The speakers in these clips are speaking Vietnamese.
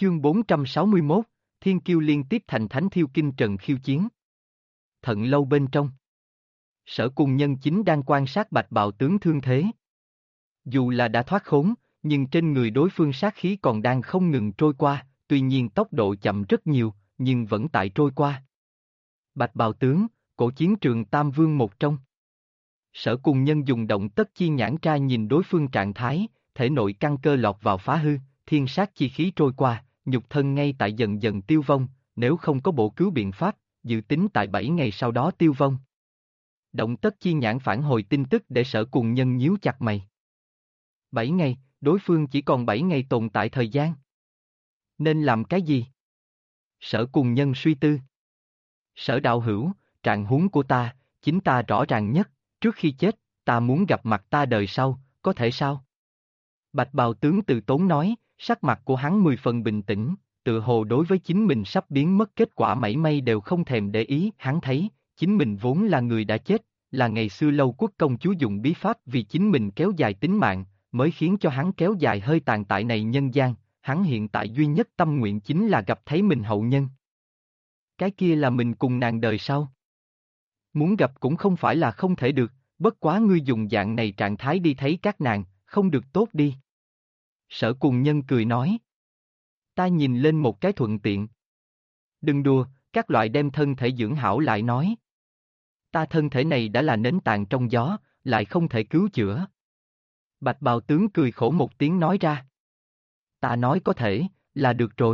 Chương 461, Thiên Kiêu liên tiếp thành thánh Thiêu Kinh Trần khiêu chiến. Thận lâu bên trong. Sở Cùng Nhân chính đang quan sát Bạch Bào tướng thương thế. Dù là đã thoát khốn, nhưng trên người đối phương sát khí còn đang không ngừng trôi qua, tuy nhiên tốc độ chậm rất nhiều, nhưng vẫn tại trôi qua. Bạch Bào tướng, cổ chiến trường Tam Vương một trong. Sở Cùng Nhân dùng động tất chi nhãn tra nhìn đối phương trạng thái, thể nội căn cơ lọt vào phá hư, thiên sát chi khí trôi qua, nhục thân ngay tại dần dần tiêu vong, nếu không có bổ cứu biện pháp, dự tính tại 7 ngày sau đó tiêu vong. Động tất chi nhãn phản hồi tin tức để Sở Cùng Nhân nhíu chặt mày. 7 ngày, đối phương chỉ còn 7 ngày tồn tại thời gian. Nên làm cái gì? Sở Cùng Nhân suy tư. Sở đạo hữu, trạng huống của ta, chính ta rõ ràng nhất, trước khi chết, ta muốn gặp mặt ta đời sau, có thể sao? Bạch Bào tướng từ tốn nói, sắc mặt của hắn 10 phần bình tĩnh, tự hồ đối với chính mình sắp biến mất kết quả mảy may đều không thèm để ý, hắn thấy, chính mình vốn là người đã chết, là ngày xưa Lâu Quốc công chúa dùng bí pháp vì chính mình kéo dài tính mạng, mới khiến cho hắn kéo dài hơi tàn tại này nhân gian, hắn hiện tại duy nhất tâm nguyện chính là gặp thấy mình hậu nhân. Cái kia là mình cùng nàng đời sau. Muốn gặp cũng không phải là không thể được, bất quá ngươi dùng dạng này trạng thái đi thấy các nàng, không được tốt đi. Sở Cùng Nhân cười nói. Ta nhìn lên một cái thuận tiện. Đừng đùa, các loại đem thân thể dưỡng hảo lại nói. Ta thân thể này đã là nến tàn trong gió, lại không thể cứu chữa. Bạch Bào tướng cười khổ một tiếng nói ra. Ta nói có thể, là được rồi.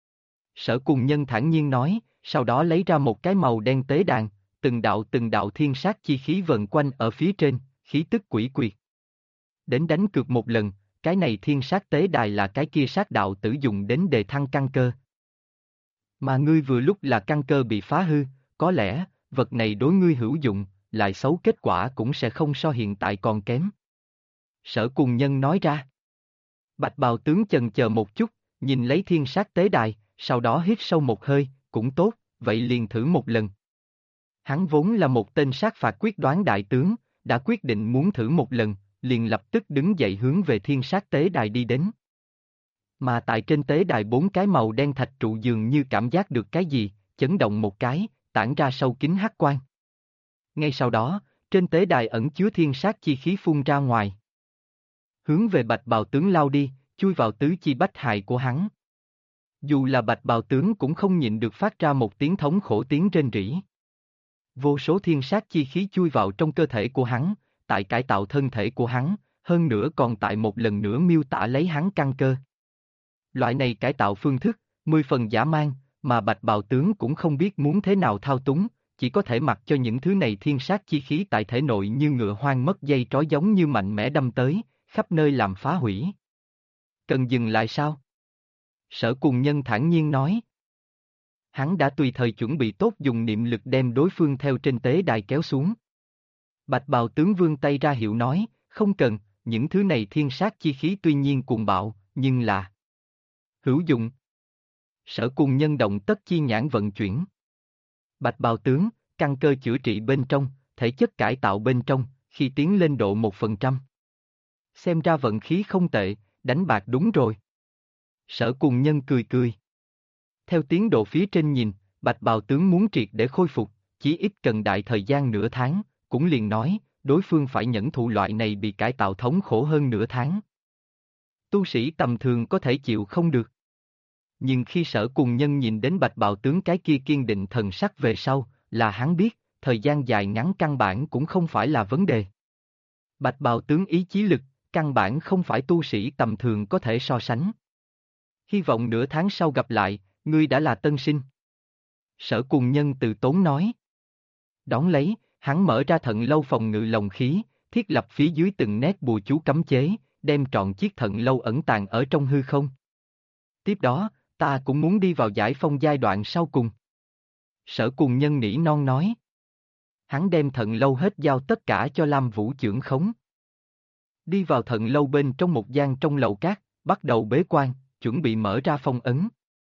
Sở Cùng Nhân thản nhiên nói, sau đó lấy ra một cái màu đen tế đàn, từng đạo thiên sát chi khí vần quanh ở phía trên, khí tức quỷ quyệt. Đến đánh cược một lần, cái này thiên sát tế đài là cái kia sát đạo tử dùng đến đề thăng căn cơ. Mà ngươi vừa lúc là căn cơ bị phá hư, có lẽ, vật này đối ngươi hữu dụng, lại xấu kết quả cũng sẽ không so hiện tại còn kém. Sở Cùng Nhân nói ra. Bạch Bào tướng chần chờ một chút, nhìn lấy thiên sát tế đài, sau đó hít sâu một hơi, cũng tốt, vậy liền thử một lần. Hắn vốn là một tên sát phạt quyết đoán đại tướng, đã quyết định muốn thử một lần, liền lập tức đứng dậy hướng về thiên sát tế đài đi đến. Mà tại trên tế đài 4 cái màu đen thạch trụ dường như cảm giác được cái gì, chấn động một cái, tản ra sâu kín hắc quang. Ngay sau đó, trên tế đài ẩn chứa thiên sát chi khí phun ra ngoài. Hướng về Bạch Bào tướng lao đi, chui vào tứ chi bách hại của hắn. Dù là Bạch Bào tướng cũng không nhịn được phát ra một tiếng thống khổ tiếng rên rỉ. Vô số thiên sát chi khí chui vào trong cơ thể của hắn, tại cải tạo thân thể của hắn, hơn nữa còn tại một lần nữa miêu tả lấy hắn căn cơ. Loại này cải tạo phương thức, 10 phần dã man, mà Bạch Bào tướng cũng không biết muốn thế nào thao túng, chỉ có thể mặc cho những thứ này thiên sát chi khí tại thể nội như ngựa hoang mất dây trói giống như mạnh mẽ đâm tới, khắp nơi làm phá hủy. Cần dừng lại sao? Sở Cùng Nhân thản nhiên nói. Hắn đã tùy thời chuẩn bị tốt dùng niệm lực đem đối phương theo trên tế đài kéo xuống. Bạch Bào tướng vươn tay ra hiệu nói, không cần, những thứ này thiên sát chi khí tuy nhiên cuồng bạo, nhưng là hữu dụng. Sở Cùng Nhân động tất chi nhãn vận chuyển. Bạch Bào tướng, căn cơ chữa trị bên trong, thể chất cải tạo bên trong, khi tiến lên độ 1%. Xem ra vận khí không tệ, đánh bạc đúng rồi. Sở Cùng Nhân cười cười. Theo tiến độ phía trên nhìn, Bạch Bào tướng muốn triệt để khôi phục, chỉ ít cần đại thời gian nửa tháng, cũng liền nói, đối phương phải nhẫn thụ loại này bị cải tạo thống khổ hơn nửa tháng. Tu sĩ tầm thường có thể chịu không được. Nhưng khi Sở Cùng Nhân nhìn đến Bạch Bào tướng cái kia kiên định thần sắc về sau, là hắn biết, thời gian dài ngắn căn bản cũng không phải là vấn đề. Bạch Bào tướng ý chí lực, căn bản không phải tu sĩ tầm thường có thể so sánh. Hy vọng nửa tháng sau gặp lại, ngươi đã là tân sinh. Sở Cùng Nhân từ tốn nói. Đón lấy, hắn mở ra thận lâu phòng ngự lồng khí, thiết lập phía dưới từng nét bùa chú cấm chế, đem trọn chiếc thận lâu ẩn tàng ở trong hư không. Tiếp đó, ta cũng muốn đi vào giải phong giai đoạn sau cùng. Sở Cùng Nhân nỉ non nói. Hắn đem thận lâu hết giao tất cả cho Lam Vũ trưởng khống. Đi vào thận lâu bên trong một gian trong lầu cát, bắt đầu bế quan, chuẩn bị mở ra phong ấn.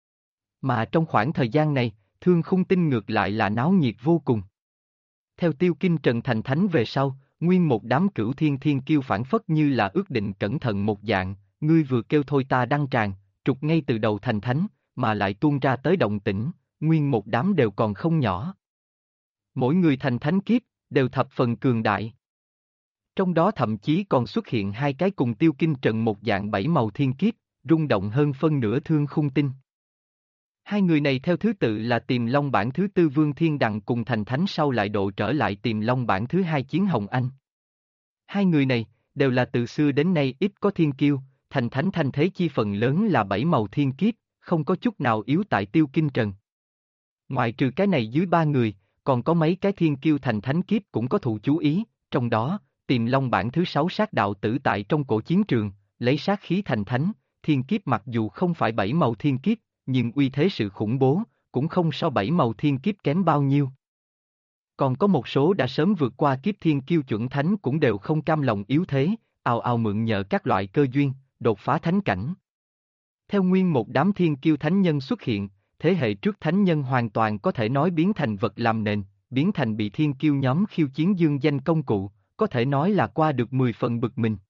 Mà trong khoảng thời gian này, Thương Khung Tinh ngược lại là náo nhiệt vô cùng. Theo Tiêu Kinh Trần thành thánh về sau, nguyên một đám cửu thiên kiêu phản phất như là ước định cẩn thận một dạng, ngươi vừa kêu thôi ta đăng tràng, trục ngay từ đầu thành thánh, mà lại tuôn ra tới động tĩnh, nguyên một đám đều còn không nhỏ. Mỗi người thành thánh kiếp, đều thập phần cường đại. Trong đó thậm chí còn xuất hiện hai cái cùng Tiêu Kinh Trần một dạng bảy màu thiên kiếp, rung động hơn phân nửa thương khung tinh. Hai người này theo thứ tự là Tiềm Long bản thứ tư Vương Thiên Đằng cùng thành thánh sau lại độ trở lại Tiềm Long bản thứ hai Chiến Hồng Anh. Hai người này, đều là từ xưa đến nay ít có thiên kiêu, thành thánh thanh thế chi phần lớn là bảy màu thiên kiếp, không có chút nào yếu tại Tiêu Kinh Trần. Ngoài trừ cái này dưới ba người, còn có mấy cái thiên kiêu thành thánh kiếp cũng có thụ chú ý, trong đó, Tiềm Long bản thứ sáu Sát Đạo Tử tại trong cổ chiến trường, lấy sát khí thành thánh, thiên kiếp mặc dù không phải bảy màu thiên kiếp, nhưng uy thế sự khủng bố, cũng không so bảy màu thiên kiếp kém bao nhiêu. Còn có một số đã sớm vượt qua kiếp thiên kiêu chuẩn thánh cũng đều không cam lòng yếu thế, ào ào mượn nhờ các loại cơ duyên, đột phá thánh cảnh. Theo nguyên một đám thiên kiêu thánh nhân xuất hiện, thế hệ trước thánh nhân hoàn toàn có thể nói biến thành vật làm nền, biến thành bị thiên kiêu nhóm khiêu chiến dương danh công cụ, có thể nói là qua được 10 phần bực mình.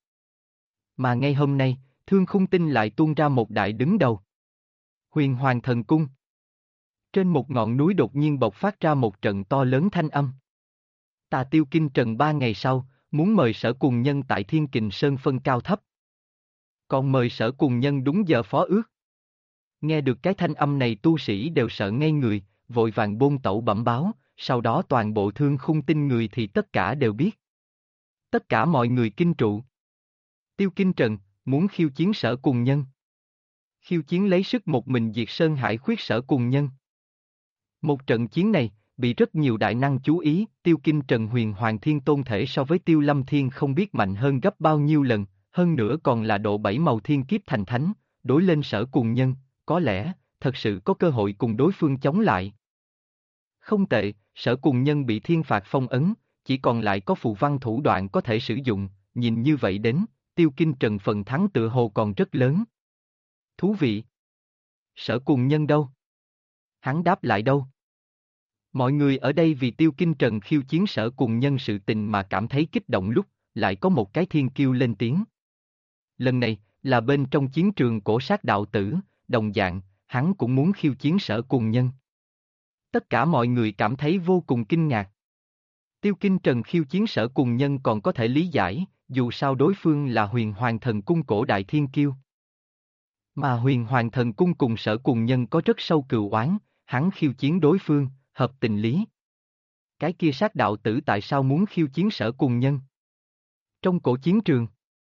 Mà ngay hôm nay, Thương Khung Tinh lại tuôn ra một đại đứng đầu. Huyền Hoàng Thần Cung. Trên một ngọn núi đột nhiên bộc phát ra một trận to lớn thanh âm. Ta Tiêu Kinh Trần 3 ngày sau, muốn mời Sở Cùng Nhân tại Thiên Kình Sơn phân cao thấp. Còn mời Sở Cùng Nhân đúng giờ phó ước. Nghe được cái thanh âm này tu sĩ đều sợ ngây người, vội vàng bôn tẩu bẩm báo, sau đó toàn bộ Thương Khung Tinh người thì tất cả đều biết. Tất cả mọi người kinh trụ. Tiêu Kinh Trần, muốn khiêu chiến Sở Cùng Nhân. Khiêu chiến lấy sức một mình diệt Sơn Hải khuyết Sở Cùng Nhân. Một trận chiến này, bị rất nhiều đại năng chú ý, Tiêu Kinh Trần Huyền Hoàng Thiên Tôn thể so với Tiêu Lâm Thiên không biết mạnh hơn gấp bao nhiêu lần, hơn nữa còn là độ bảy màu thiên kiếp thành thánh, đối lên Sở Cùng Nhân, có lẽ, thật sự có cơ hội cùng đối phương chống lại. Không tệ, Sở Cùng Nhân bị thiên phạt phong ấn, chỉ còn lại có phù văn thủ đoạn có thể sử dụng, nhìn như vậy đến, Tiêu Kinh Trần phần thắng tựa hồ còn rất lớn. Thú vị. Sở Cùng Nhân đâu? Hắn đáp lại đâu? Mọi người ở đây vì Tiêu Kinh Trần khiêu chiến Sở Cùng Nhân sự tình mà cảm thấy kích động lúc, lại có một cái thiên kiêu lên tiếng. Lần này, là bên trong chiến trường cổ Sát Đạo Tử, đồng dạng, hắn cũng muốn khiêu chiến Sở Cùng Nhân. Tất cả mọi người cảm thấy vô cùng kinh ngạc. Tiêu Kinh Trần khiêu chiến Sở Cùng Nhân còn có thể lý giải, dù sao đối phương là Huyền Hoàng Thần Cung cổ đại thiên kiêu. Mà Huyền Hoàng Thần Cung cùng Sở Cùng Nhân có rất sâu cừu oán, hắn khiêu chiến đối phương, hợp tình lý. Cái kia Sát Đạo Tử tại sao muốn khiêu chiến Sở Cùng Nhân? Trong cổ chiến trường,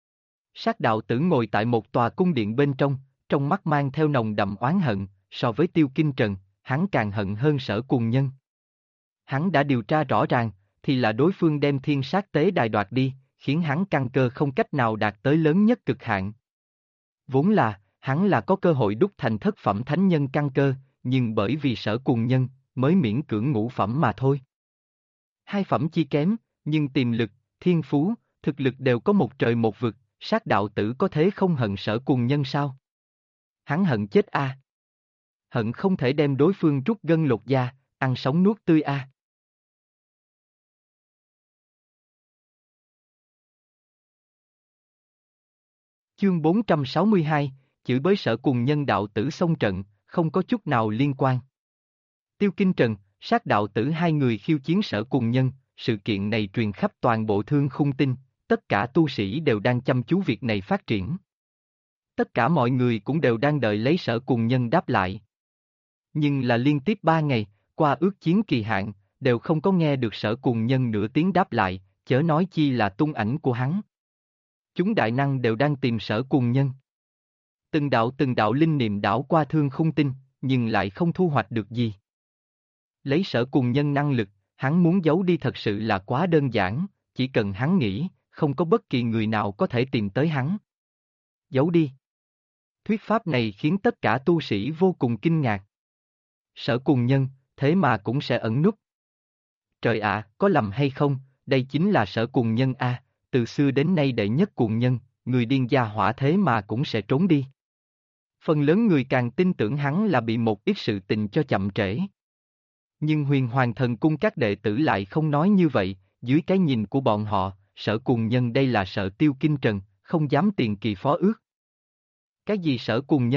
Sát Đạo Tử ngồi tại một tòa cung điện bên trong mắt mang theo nồng đậm oán hận, so với Tiêu Kinh Trần, hắn càng hận hơn Sở Cùng Nhân. Hắn đã điều tra rõ ràng, thì là đối phương đem Thiên Sát Tế Đài đoạt đi, khiến hắn căn cơ không cách nào đạt tới lớn nhất cực hạn. Vốn là, hắn là có cơ hội đúc thành thất phẩm thánh nhân căn cơ, nhưng bởi vì Sở Cùng Nhân, mới miễn cưỡng ngũ phẩm mà thôi. Hai phẩm chi kém, nhưng tiềm lực, thiên phú, thực lực đều có một trời một vực, Sát Đạo Tử có thế không hận Sở Cùng Nhân sao? Hắn hận chết a. Hận không thể đem đối phương rút gân lột da, ăn sống nuốt tươi a. Chương 462, chửi bới Sở Cùng Nhân đạo tử xông trận, không có chút nào liên quan. Tiêu Kinh Trần, Sát Đạo Tử hai người khiêu chiến Sở Cùng Nhân, sự kiện này truyền khắp toàn bộ Thương Khung Tinh, tất cả tu sĩ đều đang chăm chú việc này phát triển. Tất cả mọi người cũng đều đang đợi lấy Sở Cùng Nhân đáp lại. Nhưng là liên tiếp 3 ngày, qua ước chiến kỳ hạn, đều không có nghe được Sở Cùng Nhân nửa tiếng đáp lại, chớ nói chi là tung ảnh của hắn. Chúng đại năng đều đang tìm Sở Cùng Nhân. Từng đạo linh niệm đảo qua Thương Khung Tinh, nhưng lại không thu hoạch được gì. Lấy Sở Cùng Nhân năng lực, hắn muốn giấu đi thật sự là quá đơn giản, chỉ cần hắn nghĩ, không có bất kỳ người nào có thể tìm tới hắn. Giấu đi. Thuyết pháp này khiến tất cả tu sĩ vô cùng kinh ngạc. Sở Cùng Nhân, thế mà cũng sẽ ẩn núp. Trời ạ, có lầm hay không, đây chính là Sở Cùng Nhân a, từ xưa đến nay đệ nhất cuồng nhân, người điên gia hỏa thế mà cũng sẽ trốn đi. Phần lớn người càng tin tưởng hắn là bị một ít sự tình cho chậm trễ. Nhưng Huyền Hoàng Thần Cung các đệ tử lại không nói như vậy, dưới cái nhìn của bọn họ, Sở Cùng Nhân đây là sợ Tiêu Kinh Trần, không dám tiền kỳ phó ước. Cái gì Sở Cùng Nhân,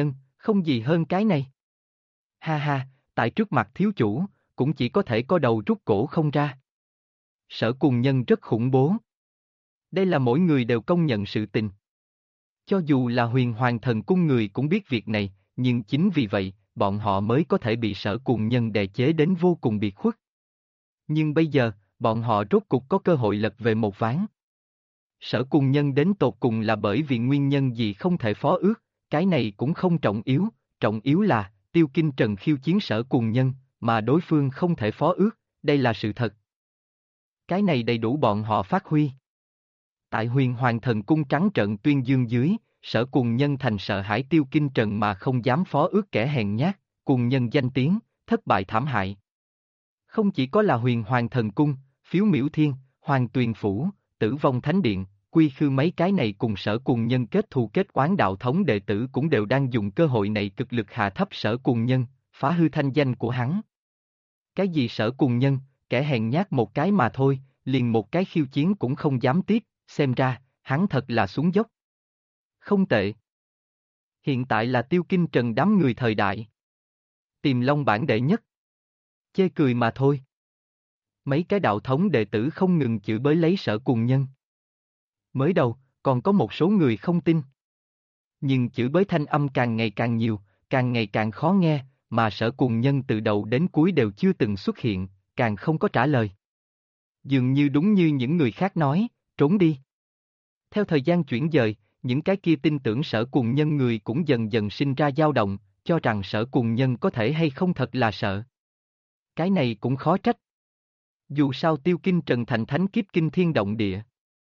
Không gì hơn cái này. Ha ha, tại trước mặt thiếu chủ, cũng chỉ có thể có đầu rút cổ không ra. Sở Cùng Nhân rất khủng bố. Đây là mỗi người đều công nhận sự tình. Cho dù là Huyền Hoàng Thần Cung người cũng biết việc này, nhưng chính vì vậy, bọn họ mới có thể bị Sở Cùng Nhân đè chế đến vô cùng biệt khuất. Nhưng bây giờ, bọn họ rốt cục có cơ hội lật về một ván. Sở Cùng Nhân đến tột cùng là bởi vì nguyên nhân gì không thể phó ước, cái này cũng không trọng yếu là, Tiêu Kinh Trần khiêu chiến Sở Cùng Nhân, mà đối phương không thể phó ước, đây là sự thật. Cái này đầy đủ bọn họ phát huy. Tại Huyền Hoàng Thần Cung trắng trợn tuyên dương dưới, Sở Cùng Nhân thành sợ hãi Tiêu Kinh Trần mà không dám phó ước kẻ hèn nhát, Cùng Nhân danh tiếng, thất bại thảm hại. Không chỉ có là Huyền Hoàng Thần Cung, Phiếu Miểu Thiên, Hoàng Tuyền Phủ, Tử Vong Thánh Điện, Quy Khư mấy cái này cùng Sở Cùng Nhân kết thù kết oán đạo thống đệ tử cũng đều đang dùng cơ hội này cực lực hạ thấp Sở Cùng Nhân, phá hư thanh danh của hắn. Cái gì Sở Cùng Nhân, kẻ hèn nhát một cái mà thôi, liền một cái khiêu chiến cũng không dám tiếp, xem ra, hắn thật là xuống dốc. Không tệ. Hiện tại là Tiêu Kinh Trần đám người thời đại. Tìm Long bản đệ nhất. Chê cười mà thôi. Mấy cái đạo thống đệ tử không ngừng chửi bới lấy Sở Cùng Nhân. Mới đầu, còn có một số người không tin. Nhưng chửi bới thanh âm càng ngày càng nhiều, càng ngày càng khó nghe, mà Sở Cùng Nhân từ đầu đến cuối đều chưa từng xuất hiện, càng không có trả lời. Dường như đúng như những người khác nói, trốn đi. Theo thời gian chuyển dời, những cái kia tin tưởng Sở Cùng Nhân người cũng dần dần sinh ra dao động, cho rằng Sở Cùng Nhân có thể hay không thật là sợ. Cái này cũng khó trách. Dù sao Tiêu Kinh Trần thành thánh kiếp kinh thiên động địa.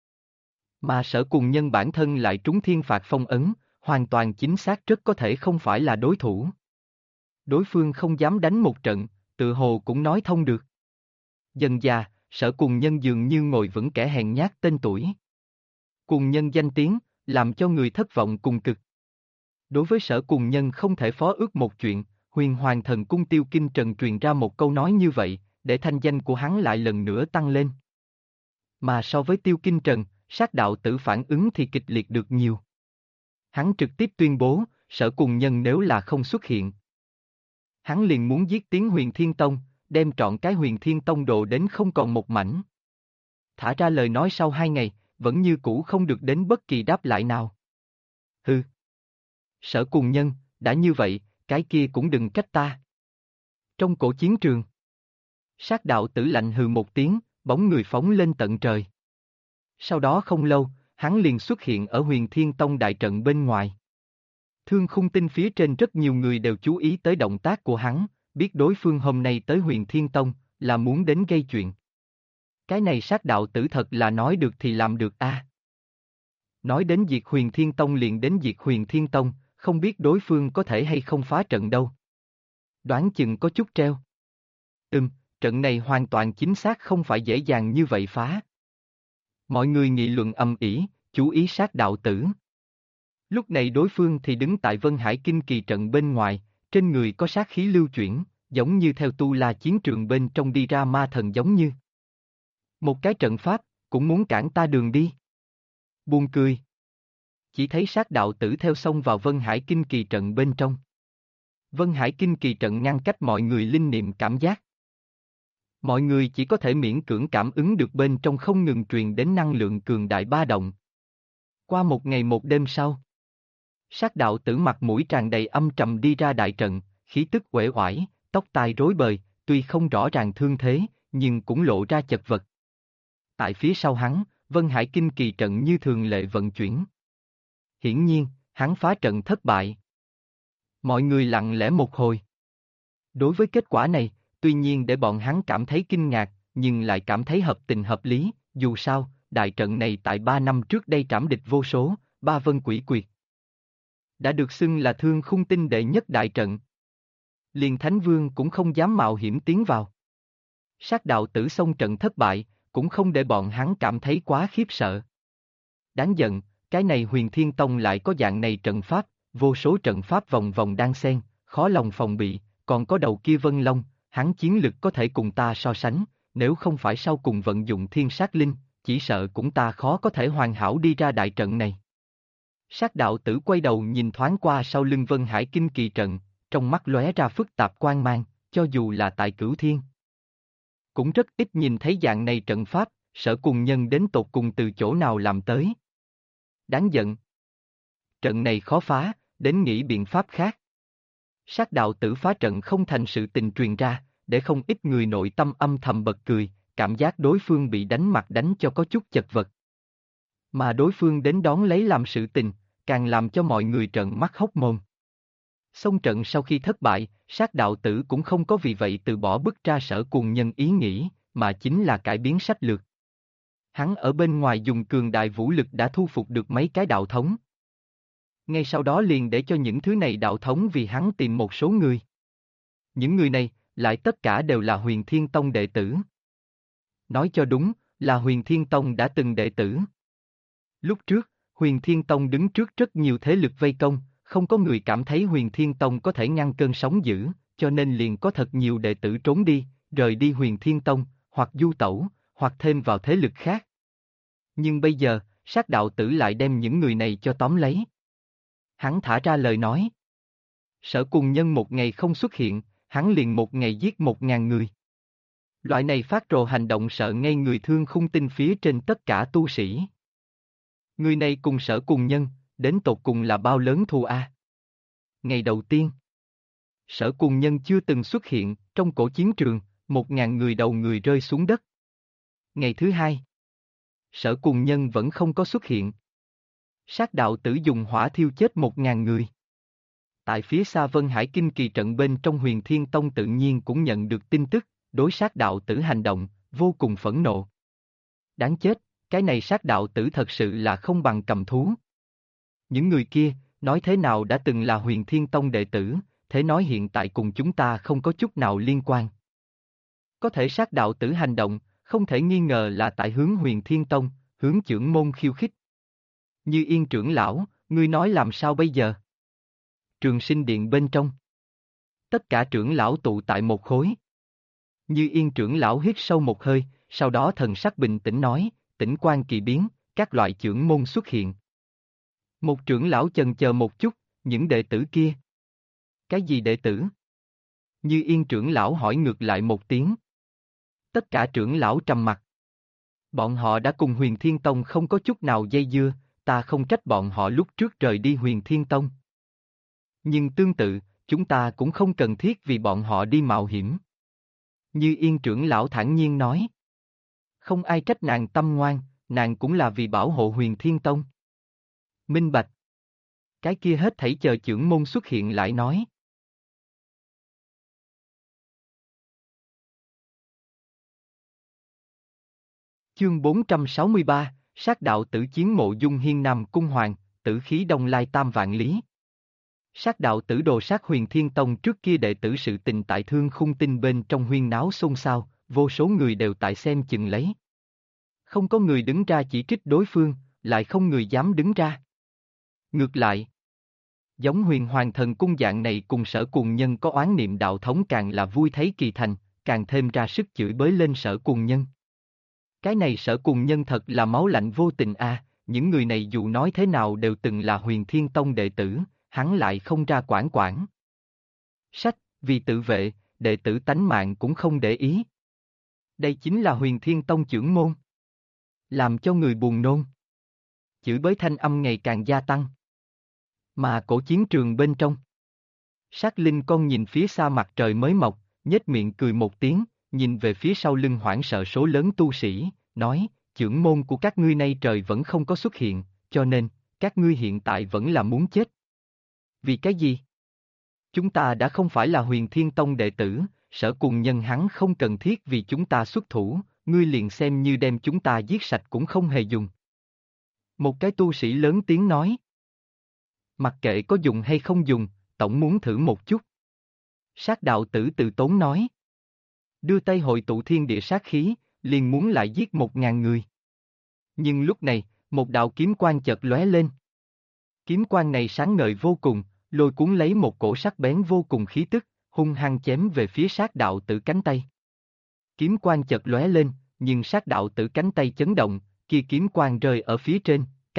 Mà Sở Cùng Nhân bản thân lại trúng thiên phạt phong ấn, hoàn toàn chính xác rất có thể không phải là đối thủ. Đối phương không dám đánh một trận, tự hồ cũng nói thông được. Dần già, Sở Cùng Nhân dường như ngồi vững kẻ hèn nhát tên tuổi. Cùng Nhân danh tiếng, làm cho người thất vọng cùng cực. Đối với Sở Cùng Nhân không thể phó ước một chuyện, Huyền Hoàng Thần Cung Tiêu Kinh Trần truyền ra một câu nói như vậy, để thanh danh của hắn lại lần nữa tăng lên. Mà so với Tiêu Kinh Trần, Sát Đạo Tử phản ứng thì kịch liệt được nhiều. Hắn trực tiếp tuyên bố, Sở Cùng Nhân nếu là không xuất hiện, hắn liền muốn giết tiến Huyền Thiên Tông, đem trọn cái Huyền Thiên Tông đồ đến không còn một mảnh. Thả ra lời nói sau 2 ngày, vẫn như cũ không được đến bất kỳ đáp lại nào. Hừ. Sở Cùng Nhân, đã như vậy, cái kia cũng đừng trách ta. Trong cổ chiến trường, Sát Đạo Tử lạnh hừ một tiếng, bóng người phóng lên tận trời. Sau đó không lâu, hắn liền xuất hiện ở Huyền Thiên Tông đại trận bên ngoài. Thương Khung Tinh phía trên rất nhiều người đều chú ý tới động tác của hắn, biết đối phương hôm nay tới Huyền Thiên Tông, là muốn đến gây chuyện. Cái này Sát Đạo Tử thật là nói được thì làm được a. Nói đến diệt Huyền Thiên Tông liền đến diệt Huyền Thiên Tông, không biết đối phương có thể hay không phá trận đâu. Đoán chừng có chút treo. Trận này hoàn toàn chính xác không phải dễ dàng như vậy phá. Mọi người nghị luận ầm ĩ, chú ý Sát Đạo Tử. Lúc này đối phương thì đứng tại Vân Hải Kinh Kỳ trận bên ngoài, trên người có sát khí lưu chuyển, giống như theo tu la chiến trường bên trong đi ra ma thần giống như. Một cái trận pháp, cũng muốn cản ta đường đi. Buồn cười. Chỉ thấy Sát Đạo Tử theo xông vào Vân Hải Kinh Kỳ trận bên trong. Vân Hải Kinh Kỳ trận ngăn cách mọi người linh niệm cảm giác. Mọi người chỉ có thể miễn cưỡng cảm ứng được bên trong không ngừng truyền đến năng lượng cường đại ba động. Qua một ngày một đêm sau, Sát Đạo Tử mặt mũi tràn đầy âm trầm đi ra đại trận, khí tức uể oải, tóc tai rối bời, tuy không rõ ràng thương thế, nhưng cũng lộ ra chật vật. Tại phía sau hắn, Vân Hải Kinh Kỳ trận như thường lệ vận chuyển. Hiển nhiên, hắn phá trận thất bại. Mọi người lặng lẽ một hồi. Đối với kết quả này, tuy nhiên để bọn hắn cảm thấy kinh ngạc, nhưng lại cảm thấy hợp tình hợp lý, dù sao, đại trận này tại 3 năm trước đây trảm địch vô số, ba vân quỷ quyệt. Đã được xưng là Thương Khung Tinh đệ nhất đại trận. Liền Thánh Vương cũng không dám mạo hiểm tiến vào. Sát Đạo Tử xông trận thất bại, cũng không để bọn hắn cảm thấy quá khiếp sợ. Đáng giận, cái này Huyền Thiên Tông lại có dạng này trận pháp, vô số trận pháp vòng vòng đan xen, khó lòng phòng bị, còn có đầu kia Vân Long, hắn chiến lực có thể cùng ta so sánh, nếu không phải sau cùng vận dụng Thiên Sát Linh, chỉ sợ cũng ta khó có thể hoàn hảo đi ra đại trận này. Sát đạo tử quay đầu nhìn thoáng qua sau lưng Vân Hải Kinh Kỳ trận, trong mắt lóe ra phức tạp quang mang, cho dù là tại Cửu Thiên. Cũng rất ít nhìn thấy dạng này trận pháp, Sở Cùng Nhân đến tột cùng từ chỗ nào làm tới. Đáng giận. Trận này khó phá, đến nghĩ biện pháp khác. Sát đạo tử phá trận không thành sự tình truyền ra, để không ít người nội tâm âm thầm bật cười, cảm giác đối phương bị đánh mặt đánh cho có chút chật vật. Mà đối phương đến đón lấy làm sự tình, càng làm cho mọi người trợn mắt hốc mồm. Xong trận sau khi thất bại, sát đạo tử cũng không có vì vậy từ bỏ bức ra Sở Cùng Nhân ý nghĩ, mà chính là cải biến sách lược. Hắn ở bên ngoài dùng cường đại vũ lực đã thu phục được mấy cái đạo thống. Ngay sau đó liền để cho những thứ này đạo thống vì hắn tìm một số người. Những người này, lại tất cả đều là Huyền Thiên Tông đệ tử. Nói cho đúng, là Huyền Thiên Tông đã từng đệ tử. Lúc trước, Huyền Thiên Tông đứng trước rất nhiều thế lực vây công, không có người cảm thấy Huyền Thiên Tông có thể ngăn cơn sóng dữ, cho nên liền có thật nhiều đệ tử trốn đi, rời đi Huyền Thiên Tông, hoặc du tẩu, hoặc thêm vào thế lực khác. Nhưng bây giờ, sát đạo tử lại đem những người này cho tóm lấy. Hắn thả ra lời nói. Sở Cùng Nhân một ngày không xuất hiện, hắn liền một ngày giết 1.000 người. Loại này phát rồ hành động sợ ngay người thương khung tinh phía trên tất cả tu sĩ. Người này cùng Sở Cùng Nhân, đến tột cùng là bao lớn thù a? Ngày đầu tiên, Sở Cùng Nhân chưa từng xuất hiện, trong cổ chiến trường, 1.000 người đầu người rơi xuống đất. Ngày thứ hai, Sở Cùng Nhân vẫn không có xuất hiện. Sát đạo tử dùng hỏa thiêu chết 1.000 người. Tại phía xa Vân Hải Kinh Kỳ trận bên trong Huyền Thiên Tông tự nhiên cũng nhận được tin tức, đối sát đạo tử hành động, vô cùng phẫn nộ. Đáng chết, cái này sát đạo tử thật sự là không bằng cầm thú. Những người kia, nói thế nào đã từng là Huyền Thiên Tông đệ tử, thế nói hiện tại cùng chúng ta không có chút nào liên quan. Có thể sát đạo tử hành động, không thể nghi ngờ là tại hướng Huyền Thiên Tông, hướng trưởng môn khiêu khích. Như Yên trưởng lão, ngươi nói làm sao bây giờ? Trường Sinh Điện bên trong. Tất cả trưởng lão tụ tại một khối. Như Yên trưởng lão hít sâu một hơi, sau đó thần sắc bình tĩnh nói, tĩnh quan kỳ biến, các loại trưởng môn xuất hiện. Một trưởng lão chần chờ một chút, những đệ tử kia. Cái gì đệ tử? Như Yên trưởng lão hỏi ngược lại một tiếng. Tất cả trưởng lão trầm mặt. Bọn họ đã cùng Huyền Thiên Tông không có chút nào dây dưa, ta không trách bọn họ lúc trước rời đi Huyền Thiên Tông. Nhưng tương tự, chúng ta cũng không cần thiết vì bọn họ đi mạo hiểm. Như Yên trưởng lão thản nhiên nói. Không ai trách nàng tâm ngoan, nàng cũng là vì bảo hộ Huyền Thiên Tông. Minh bạch. Cái kia hết thảy chờ trưởng môn xuất hiện lại nói. Chương 463, sát đạo tử chiến mộ dung hiên nam cung hoàng, tử khí đông lai tam vạn lý. Sát đạo tử đồ sát Huyền Thiên Tông trước kia đệ tử sự tình tại Thương Khung Tinh bên trong huyên náo xôn xao, vô số người đều tại xem chừng lấy. Không có người đứng ra chỉ trích đối phương, lại không người dám đứng ra. Ngược lại, giống Huyền Hoàng Thần Cung dạng này cùng Sở Cùng Nhân có oán niệm đạo thống càng là vui thấy kỳ thành, càng thêm ra sức chửi bới lên Sở Cùng Nhân. Cái này Sở Cùng Nhân thật là máu lạnh vô tình a, những người này dù nói thế nào đều từng là Huyền Thiên Tông đệ tử, hắn lại không ra quản. Sách, vì tự vệ, đệ tử tánh mạng cũng không để ý. Đây chính là Huyền Thiên Tông trưởng môn. Làm cho người buồn nôn. Chửi bới thanh âm ngày càng gia tăng. Mà cổ chiến trường bên trong. Sát Linh con nhìn phía xa mặt trời mới mọc, nhếch miệng cười một tiếng, nhìn về phía sau lưng hoảng sợ số lớn tu sĩ, nói, trưởng môn của các ngươi nay trời vẫn không có xuất hiện, cho nên, các ngươi hiện tại vẫn là muốn chết. Vì cái gì? Chúng ta đã không phải là Huyền Thiên Tông đệ tử, Sở Cùng Nhân hắn không cần thiết vì chúng ta xuất thủ, ngươi liền xem như đem chúng ta giết sạch cũng không hề dùng. Một cái tu sĩ lớn tiếng nói. Mặc kệ có dùng hay không dùng, tổng muốn thử một chút. Sát đạo tử từ tốn nói. Đưa tay hội tụ thiên địa sát khí, liền muốn lại giết 1.000 người. Nhưng lúc này, một đạo kiếm quang chợt lóe lên. Kiếm quang này sáng ngời vô cùng, lôi cuốn lấy một cổ sắc bén vô cùng khí tức, hung hăng chém về phía sát đạo tử cánh tay. Kiếm quang chợt lóe lên, nhưng sát đạo tử cánh tay chấn động, kia kiếm quang rơi ở phía trên,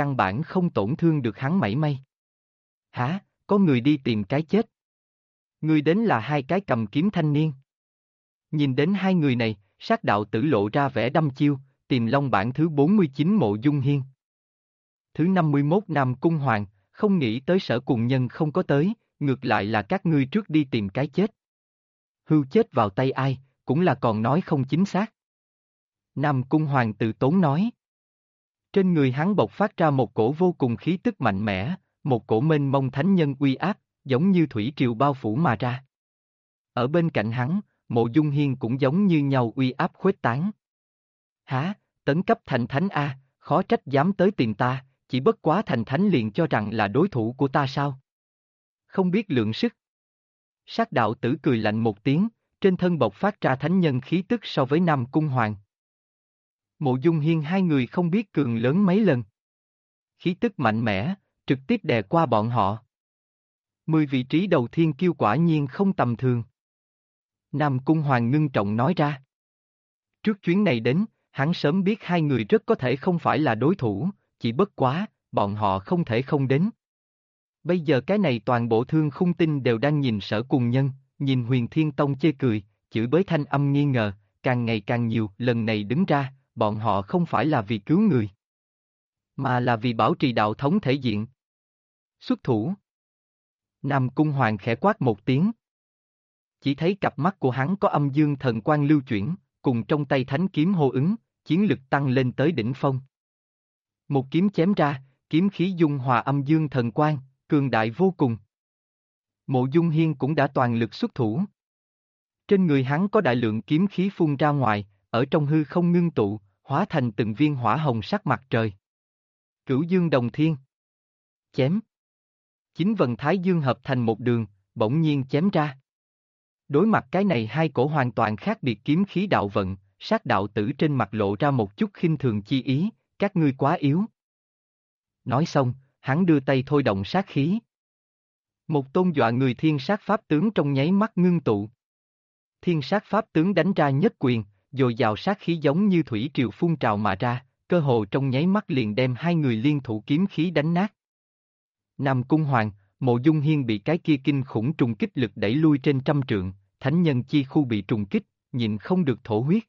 căn bản không tổn thương được hắn mảy may. Hả, có người đi tìm cái chết. Người đến là hai cái cầm kiếm thanh niên. Nhìn đến hai người này, Sát đạo tử lộ ra vẻ đăm chiêu, tìm long bản thứ 49 Mộ Dung Hiên. Thứ 51 Nam Cung Hoàng, không nghĩ tới Sở Cùng Nhân không có tới, ngược lại là các ngươi trước đi tìm cái chết. Hưu chết vào tay ai, cũng là còn nói không chính xác. Nam Cung Hoàng từ tốn nói. Trên người hắn bộc phát ra một cổ vô cùng khí tức mạnh mẽ, một cổ mênh mông thánh nhân uy áp, giống như thủy triều bao phủ mà ra. Ở bên cạnh hắn, Mộ Dung Hiên cũng giống như nhau uy áp khuếch tán. Hả, tấn cấp thành thánh A, khó trách dám tới tìm ta, chỉ bất quá thành thánh liền cho rằng là đối thủ của ta sao? Không biết lượng sức. Sát đạo tử cười lạnh một tiếng, trên thân bộc phát ra thánh nhân khí tức so với Nam Cung Hoàng. Mộ Dung Hiên hai người không biết cường lớn mấy lần. Khí tức mạnh mẽ, trực tiếp đè qua bọn họ. 10 vị trí đầu thiên kiêu quả nhiên không tầm thường. Nam Cung Hoàng ngưng trọng nói ra. Trước chuyến này đến, hắn sớm biết hai người rất có thể không phải là đối thủ, chỉ bất quá, bọn họ không thể không đến. Bây giờ cái này toàn bộ Thương Khung Tinh đều đang nhìn Sở Cùng Nhân, nhìn Huyền Thiên Tông chê cười, chửi bới thanh âm nghi ngờ, càng ngày càng nhiều, lần này đứng ra, bọn họ không phải là vì cứu người, mà là vì bảo trì đạo thống thể diện. Xuất thủ. Nam Cung Hoàng khẽ quát một tiếng. Chỉ thấy cặp mắt của hắn có âm dương thần quang lưu chuyển, cùng trong tay thánh kiếm hô ứng, chiến lực tăng lên tới đỉnh phong. Một kiếm chém ra, kiếm khí dung hòa âm dương thần quang, cường đại vô cùng. Mộ Dung Hiên cũng đã toàn lực xuất thủ. Trên người hắn có đại lượng kiếm khí phun ra ngoài, ở trong hư không ngưng tụ, hóa thành từng viên hỏa hồng sắc mặt trời. Cửu Dương Đồng Thiên. Chém. Chính vần thái dương hợp thành một đường, bỗng nhiên chém ra. Đối mặt cái này hai cổ hoàn toàn khác biệt kiếm khí đạo vận, Sát đạo tử trên mặt lộ ra một chút khinh thường chi ý, các ngươi quá yếu. Nói xong, hắn đưa tay thôi động sát khí. Một tôn dọa người thiên sát pháp tướng trong nháy mắt ngưng tụ. Thiên sát pháp tướng đánh ra nhất quyền, dồi dào sát khí giống như thủy triều phun trào mà ra, cơ hồ trong nháy mắt liền đem hai người liên thủ kiếm khí đánh nát. Nam Cung Hoàng, Mộ Dung Hiên bị cái kia kinh khủng trùng kích lực đẩy lui trên trăm trượng, thánh nhân chi khu bị trùng kích, nhịn không được thổ huyết.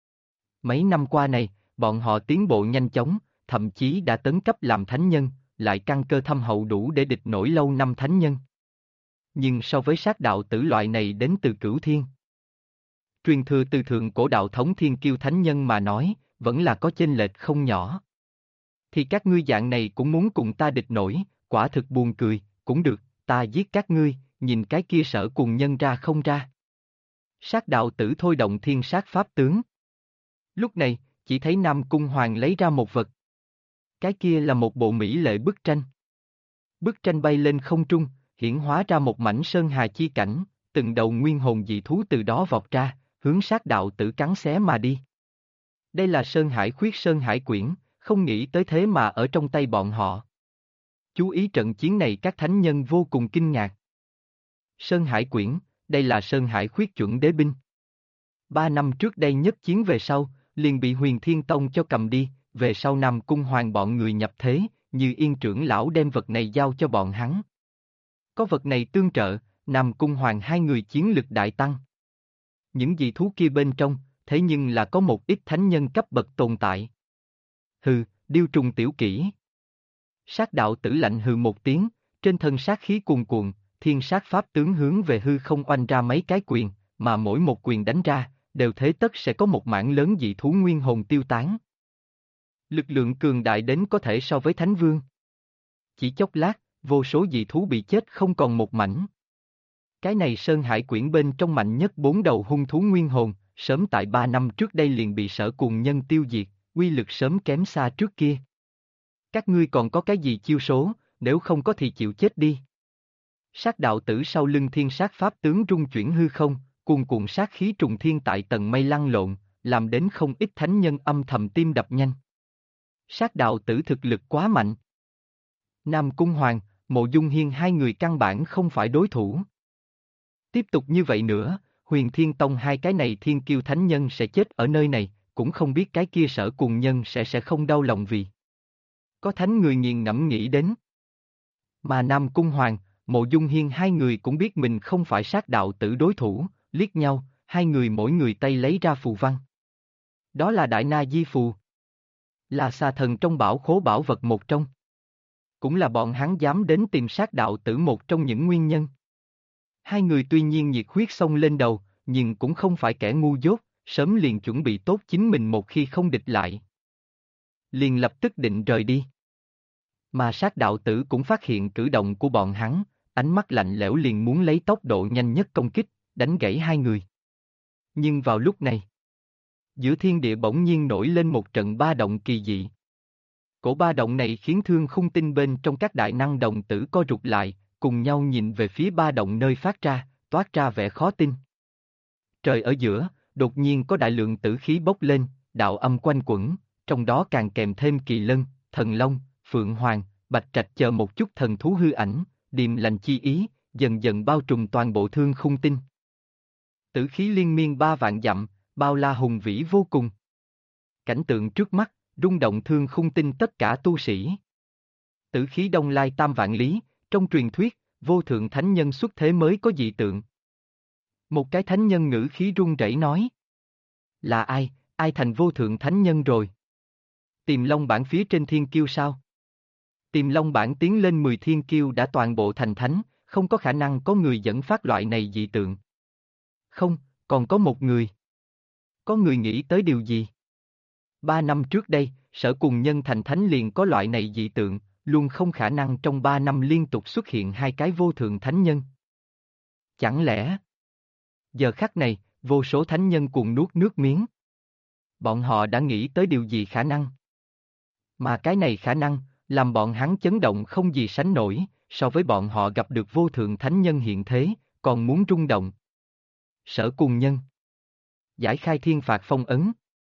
Mấy năm qua này, bọn họ tiến bộ nhanh chóng, thậm chí đã tấn cấp làm thánh nhân, lại căn cơ thâm hậu đủ để địch nổi lâu năm thánh nhân. Nhưng so với Sát đạo tử loại này đến từ cửu thiên, truyền thừa từ thượng cổ đạo thống thiên kiêu thánh nhân mà nói, vẫn là có chênh lệch không nhỏ. Thì các ngươi dạng này cũng muốn cùng ta địch nổi, quả thực buồn cười, cũng được, ta giết các ngươi, nhìn cái kia Sở Cùng Nhân ra không ra. Sát đạo tử thôi động thiên sát pháp tướng. Lúc này, chỉ thấy Nam Cung Hoàng lấy ra một vật. Cái kia là một bộ mỹ lệ bức tranh. Bức tranh bay lên không trung, hiển hóa ra một mảnh sơn hà chi cảnh, từng đầu nguyên hồn dị thú từ đó vọt ra, hướng Sát đạo tử cắn xé mà đi. Đây là Sơn Hải Khuyết Sơn Hải Quyển, không nghĩ tới thế mà ở trong tay bọn họ. Chú ý trận chiến này các thánh nhân vô cùng kinh ngạc. Sơn Hải Quyển, đây là Sơn Hải Khuyết chuẩn đế binh. 3 năm trước đây nhất chiến về sau, liền bị Huyền Thiên Tông cho cầm đi, về sau Nam Cung Hoàng bọn người nhập thế, như Yên trưởng lão đem vật này giao cho bọn hắn. Có vật này tương trợ, Nam Cung Hoàng hai người chiến lực đại tăng. Những dị thú kia bên trong, thế nhưng là có một ít thánh nhân cấp bậc tồn tại. Hừ, điêu trùng tiểu kỹ. Sát đạo tử lạnh hừ một tiếng, trên thân sát khí cuồn cuộn, thiên sát pháp tướng hướng về hư không oanh ra mấy cái quyền, mà mỗi một quyền đánh ra, đều thế tất sẽ có một mảng lớn dị thú nguyên hồn tiêu tán. Lực lượng cường đại đến có thể so với Thánh Vương. Chỉ chốc lát, vô số dị thú bị chết không còn một mảnh. Cái này Sơn Hải Quyển bên trong mạnh nhất 4 đầu hung thú nguyên hồn, sớm tại 3 năm trước đây liền bị Sở Cùng Nhân tiêu diệt, uy lực sớm kém xa trước kia. Các ngươi còn có cái gì chiêu số, nếu không có thì chịu chết đi. Sát đạo tử sau lưng thiên sát pháp tướng rung chuyển hư không, cuồn cuộn sát khí trùng thiên tại tầng mây lăn lộn, làm đến không ít thánh nhân âm thầm tim đập nhanh. Sát đạo tử thực lực quá mạnh. Nam Cung Hoàng, Mộ Dung Hiên hai người căn bản không phải đối thủ. Tiếp tục như vậy nữa, Huyền Thiên Tông hai cái này thiên kiêu thánh nhân sẽ chết ở nơi này, cũng không biết cái kia Sở Cùng Nhân sẽ không đau lòng vì. Có thánh người nghiền ngẫm nghĩ đến. Mà Nam Cung Hoàng, Mộ Dung Hiên hai người cũng biết mình không phải sát đạo tử đối thủ, liếc nhau, hai người mỗi người tay lấy ra phù văn. Đó là Đại Na Di Phù. Là xà thần trong bảo khố bảo vật một trong. Cũng là bọn hắn dám đến tìm sát đạo tử một trong những nguyên nhân. Hai người tuy nhiên nhiệt huyết xông lên đầu, nhưng cũng không phải kẻ ngu dốt, sớm liền chuẩn bị tốt chính mình một khi không địch lại. Liền lập tức định rời đi. Mà sát đạo tử cũng phát hiện cử động của bọn hắn, ánh mắt lạnh lẽo liền muốn lấy tốc độ nhanh nhất công kích, đánh gãy hai người. Nhưng vào lúc này, giữa thiên địa bỗng nhiên nổi lên một trận ba động kỳ dị. Cổ ba động này khiến thương khung tinh bên trong các đại năng đồng tử co rụt lại, cùng nhau nhìn về phía ba động nơi phát ra, toát ra vẻ khó tin. Trời ở giữa, đột nhiên có đại lượng tử khí bốc lên, đạo âm quanh quẩn, trong đó càng kèm thêm kỳ lân, thần long, phượng hoàng, bạch trạch chờ một chút thần thú hư ảnh, điềm lành chi ý, dần dần bao trùm toàn bộ thương khung tinh. Tử khí liên miên 3 vạn dặm, bao la hùng vĩ vô cùng. Cảnh tượng trước mắt, rung động thương khung tinh tất cả tu sĩ. Tử khí đông lai 3 vạn lý, trong truyền thuyết, vô thượng thánh nhân xuất thế mới có dị tượng. Một cái thánh nhân ngữ khí run rẩy nói. Là ai, ai thành vô thượng thánh nhân rồi? Tiềm Long bản phía trên thiên kiêu sao? Tiềm Long bản tiến lên 10 thiên kiêu đã toàn bộ thành thánh, không có khả năng có người dẫn phát loại này dị tượng. Không, còn có một người. Có người nghĩ tới điều gì? 3 năm trước đây, Sở Cùng Nhân thành thánh liền có loại này dị tượng, luôn không khả năng trong 3 năm liên tục xuất hiện hai cái vô thượng thánh nhân. Chẳng lẽ? Giờ khắc này, vô số thánh nhân cuồng nuốt nước miếng. Bọn họ đã nghĩ tới điều gì khả năng? Mà cái này khả năng, làm bọn hắn chấn động không gì sánh nổi, so với bọn họ gặp được vô thượng thánh nhân hiện thế, còn muốn rung động. Sở Cùng Nhân. Giải khai thiên phạt phong ấn.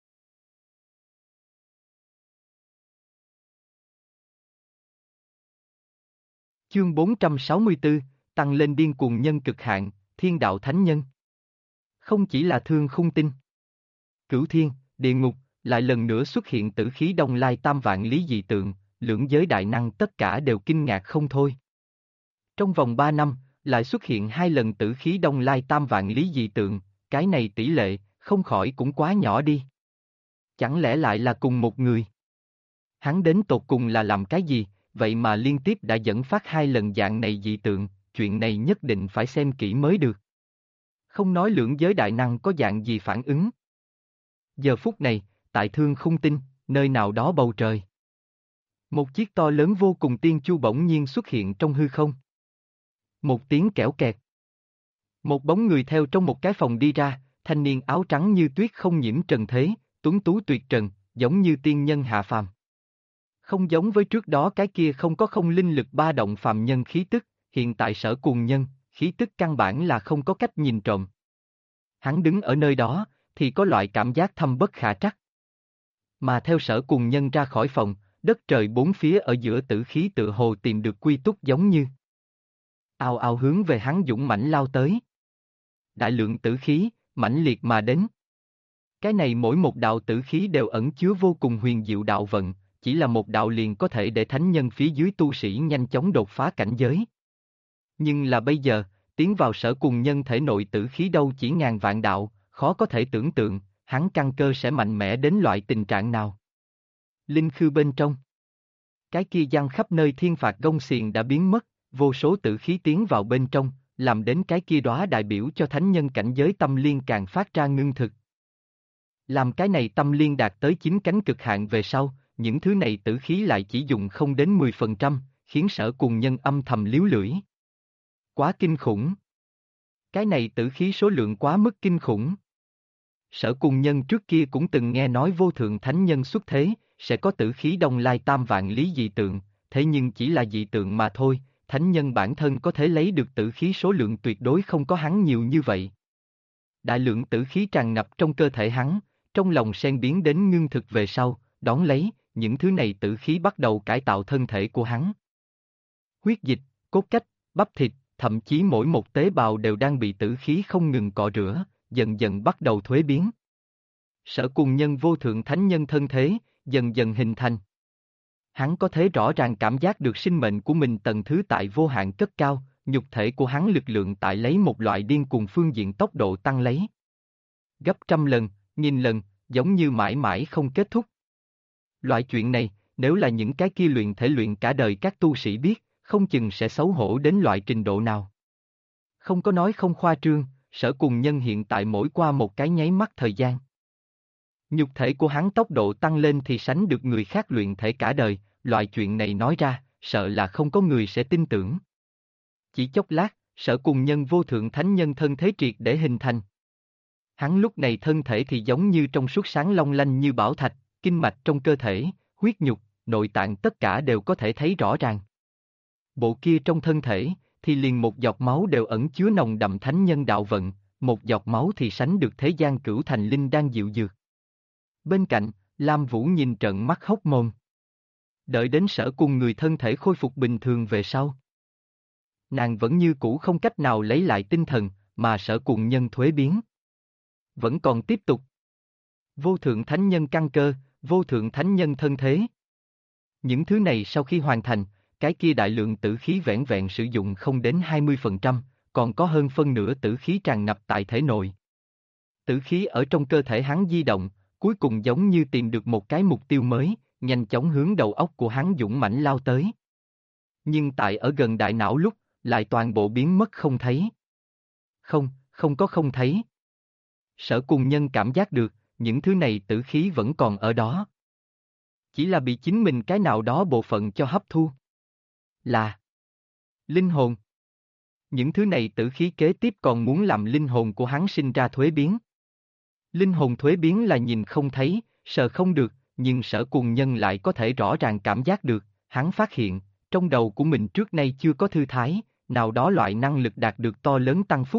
Chương 464, tăng lên điên cuồng nhân cực hạn, thiên đạo thánh nhân. Không chỉ là thương khung tinh. Cửu thiên, địa ngục, lại lần nữa xuất hiện tử khí đông lai 3 vạn lý dị tượng, lưỡng giới đại năng tất cả đều kinh ngạc không thôi. Trong vòng 3 năm, lại xuất hiện 2 lần tử khí đông lai 3 vạn lý dị tượng, cái này tỷ lệ, không khỏi cũng quá nhỏ đi. Chẳng lẽ lại là cùng một người? Hắn đến tột cùng là làm cái gì, vậy mà liên tiếp đã dẫn phát 2 lần dạng này dị tượng, chuyện này nhất định phải xem kỹ mới được. Không nói lưỡng giới đại năng có dạng gì phản ứng. Giờ phút này, tại thương khung tinh, nơi nào đó bầu trời. Một chiếc to lớn vô cùng tiên chu bỗng nhiên xuất hiện trong hư không. Một tiếng kẽo kẹt. Một bóng người theo trong một cái phòng đi ra, thanh niên áo trắng như tuyết không nhiễm trần thế, tuấn tú tuyệt trần, giống như tiên nhân hạ phàm. Không giống với trước đó cái kia không có không linh lực ba động phàm nhân khí tức, hiện tại Sở Cùng Nhân, khí tức căn bản là không có cách nhìn trộm. Hắn đứng ở nơi đó, thì có loại cảm giác thâm bất khả trắc. Mà theo Sở Cùng Nhân ra khỏi phòng, đất trời bốn phía ở giữa tử khí tự hồ tìm được quy túc giống như. Ào ào hướng về hắn dũng mãnh lao tới. Đại lượng tử khí, mãnh liệt mà đến. Cái này mỗi một đạo tử khí đều ẩn chứa vô cùng huyền diệu đạo vận, chỉ là một đạo liền có thể để thánh nhân phía dưới tu sĩ nhanh chóng đột phá cảnh giới. Nhưng là bây giờ, tiến vào Sở Cùng Nhân thể nội tử khí đâu chỉ ngàn vạn đạo, khó có thể tưởng tượng, hắn căn cơ sẽ mạnh mẽ đến loại tình trạng nào. Linh khư bên trong. Cái kia giăng khắp nơi thiên phạt gông xiềng đã biến mất, vô số tử khí tiến vào bên trong, làm đến cái kia đóa đại biểu cho thánh nhân cảnh giới tâm liên càng phát ra ngưng thực. Làm cái này tâm liên đạt tới 9 cánh cực hạn về sau, những thứ này tử khí lại chỉ dùng không đến 10%, khiến Sở Cùng Nhân âm thầm líu lưỡi. Quá kinh khủng. Cái này tử khí số lượng quá mức kinh khủng. Sở Cùng Nhân trước kia cũng từng nghe nói vô thượng thánh nhân xuất thế, sẽ có tử khí đông lai 3 vạn lý dị tượng, thế nhưng chỉ là dị tượng mà thôi, thánh nhân bản thân có thể lấy được tử khí số lượng tuyệt đối không có hắn nhiều như vậy. Đại lượng tử khí tràn ngập trong cơ thể hắn, trong lòng sen biến đến ngưng thực về sau, đón lấy, những thứ này tử khí bắt đầu cải tạo thân thể của hắn. Huyết dịch, cốt cách, bắp thịt, thậm chí mỗi một tế bào đều đang bị tử khí không ngừng cọ rửa, dần dần bắt đầu thuế biến. Sở Cùng Nhân vô thượng thánh nhân thân thế, dần dần hình thành. Hắn có thể rõ ràng cảm giác được sinh mệnh của mình tầng thứ tại vô hạn cất cao, nhục thể của hắn lực lượng tại lấy một loại điên cuồng phương diện tốc độ tăng lấy. Gấp trăm lần, nghìn lần, giống như mãi mãi không kết thúc. Loại chuyện này, nếu là những cái kia luyện thể luyện cả đời các tu sĩ biết, không chừng sẽ xấu hổ đến loại trình độ nào. Không có nói không khoa trương, Sở Cùng Nhân hiện tại mỗi qua một cái nháy mắt thời gian. Nhục thể của hắn tốc độ tăng lên thì sánh được người khác luyện thể cả đời, loại chuyện này nói ra, sợ là không có người sẽ tin tưởng. Chỉ chốc lát, Sở Cùng Nhân vô thượng thánh nhân thân thế triệt để hình thành. Hắn lúc này thân thể thì giống như trong suốt sáng long lanh như bảo thạch, kinh mạch trong cơ thể, huyết nhục, nội tạng tất cả đều có thể thấy rõ ràng. Bộ kia trong thân thể, thì liền một giọt máu đều ẩn chứa nồng đậm thánh nhân đạo vận, một giọt máu thì sánh được thế gian cửu thành linh đang dịu dược. Bên cạnh, Lam Vũ nhìn trợn mắt hốc mồm. Đợi đến Sở cùng người thân thể khôi phục bình thường về sau. Nàng vẫn như cũ không cách nào lấy lại tinh thần, mà Sở cùng nhân thuế biến. Vẫn còn tiếp tục. Vô thượng thánh nhân căn cơ, vô thượng thánh nhân thân thế. Những thứ này sau khi hoàn thành, cái kia đại lượng tử khí vẻn vẹn sử dụng không đến 20%, còn có hơn phân nửa tử khí tràn ngập tại thể nội. Tử khí ở trong cơ thể hắn di động, cuối cùng giống như tìm được một cái mục tiêu mới, nhanh chóng hướng đầu óc của hắn dũng mãnh lao tới. Nhưng tại ở gần đại não lúc, lại toàn bộ biến mất không thấy. Không có không thấy. Sở cùng nhân cảm giác được, những thứ này tử khí vẫn còn ở đó. Chỉ là bị chính mình cái nào đó bộ phận cho hấp thu. Là linh hồn. Những thứ này tử khí kế tiếp còn muốn làm linh hồn của hắn sinh ra thuế biến. Linh hồn thuế biến là nhìn không thấy, sờ không được, nhưng Sở cùng nhân lại có thể rõ ràng cảm giác được, hắn phát hiện, trong đầu của mình trước nay chưa có thư thái, nào đó loại năng lực đạt được to lớn tăng phúc.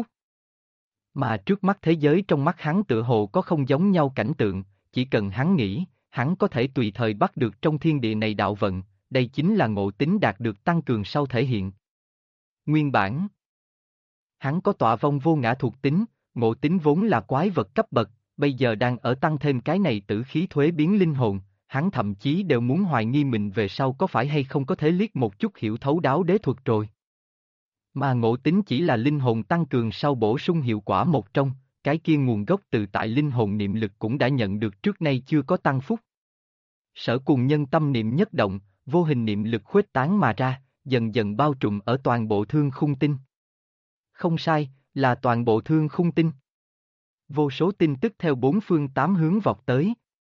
Mà trước mắt thế giới trong mắt hắn tựa hồ có không giống nhau cảnh tượng, chỉ cần hắn nghĩ, hắn có thể tùy thời bắt được trong thiên địa này đạo vận, đây chính là ngộ tính đạt được tăng cường sau thể hiện. Nguyên bản, hắn có tọa vong vô ngã thuộc tính, ngộ tính vốn là quái vật cấp bậc, bây giờ đang ở tăng thêm cái này tử khí thuế biến linh hồn, hắn thậm chí đều muốn hoài nghi mình về sau có phải hay không có thể liếc một chút hiểu thấu đáo đế thuật rồi. Mà ngộ tính chỉ là linh hồn tăng cường sau bổ sung hiệu quả một trong, cái kia nguồn gốc từ tại linh hồn niệm lực cũng đã nhận được trước nay chưa có tăng phúc. Sở cùng nhân tâm niệm nhất động, vô hình niệm lực khuếch tán mà ra, dần dần bao trùm ở toàn bộ thương khung tinh. Không sai, là toàn bộ thương khung tinh. Vô số tin tức theo bốn phương tám hướng vọt tới.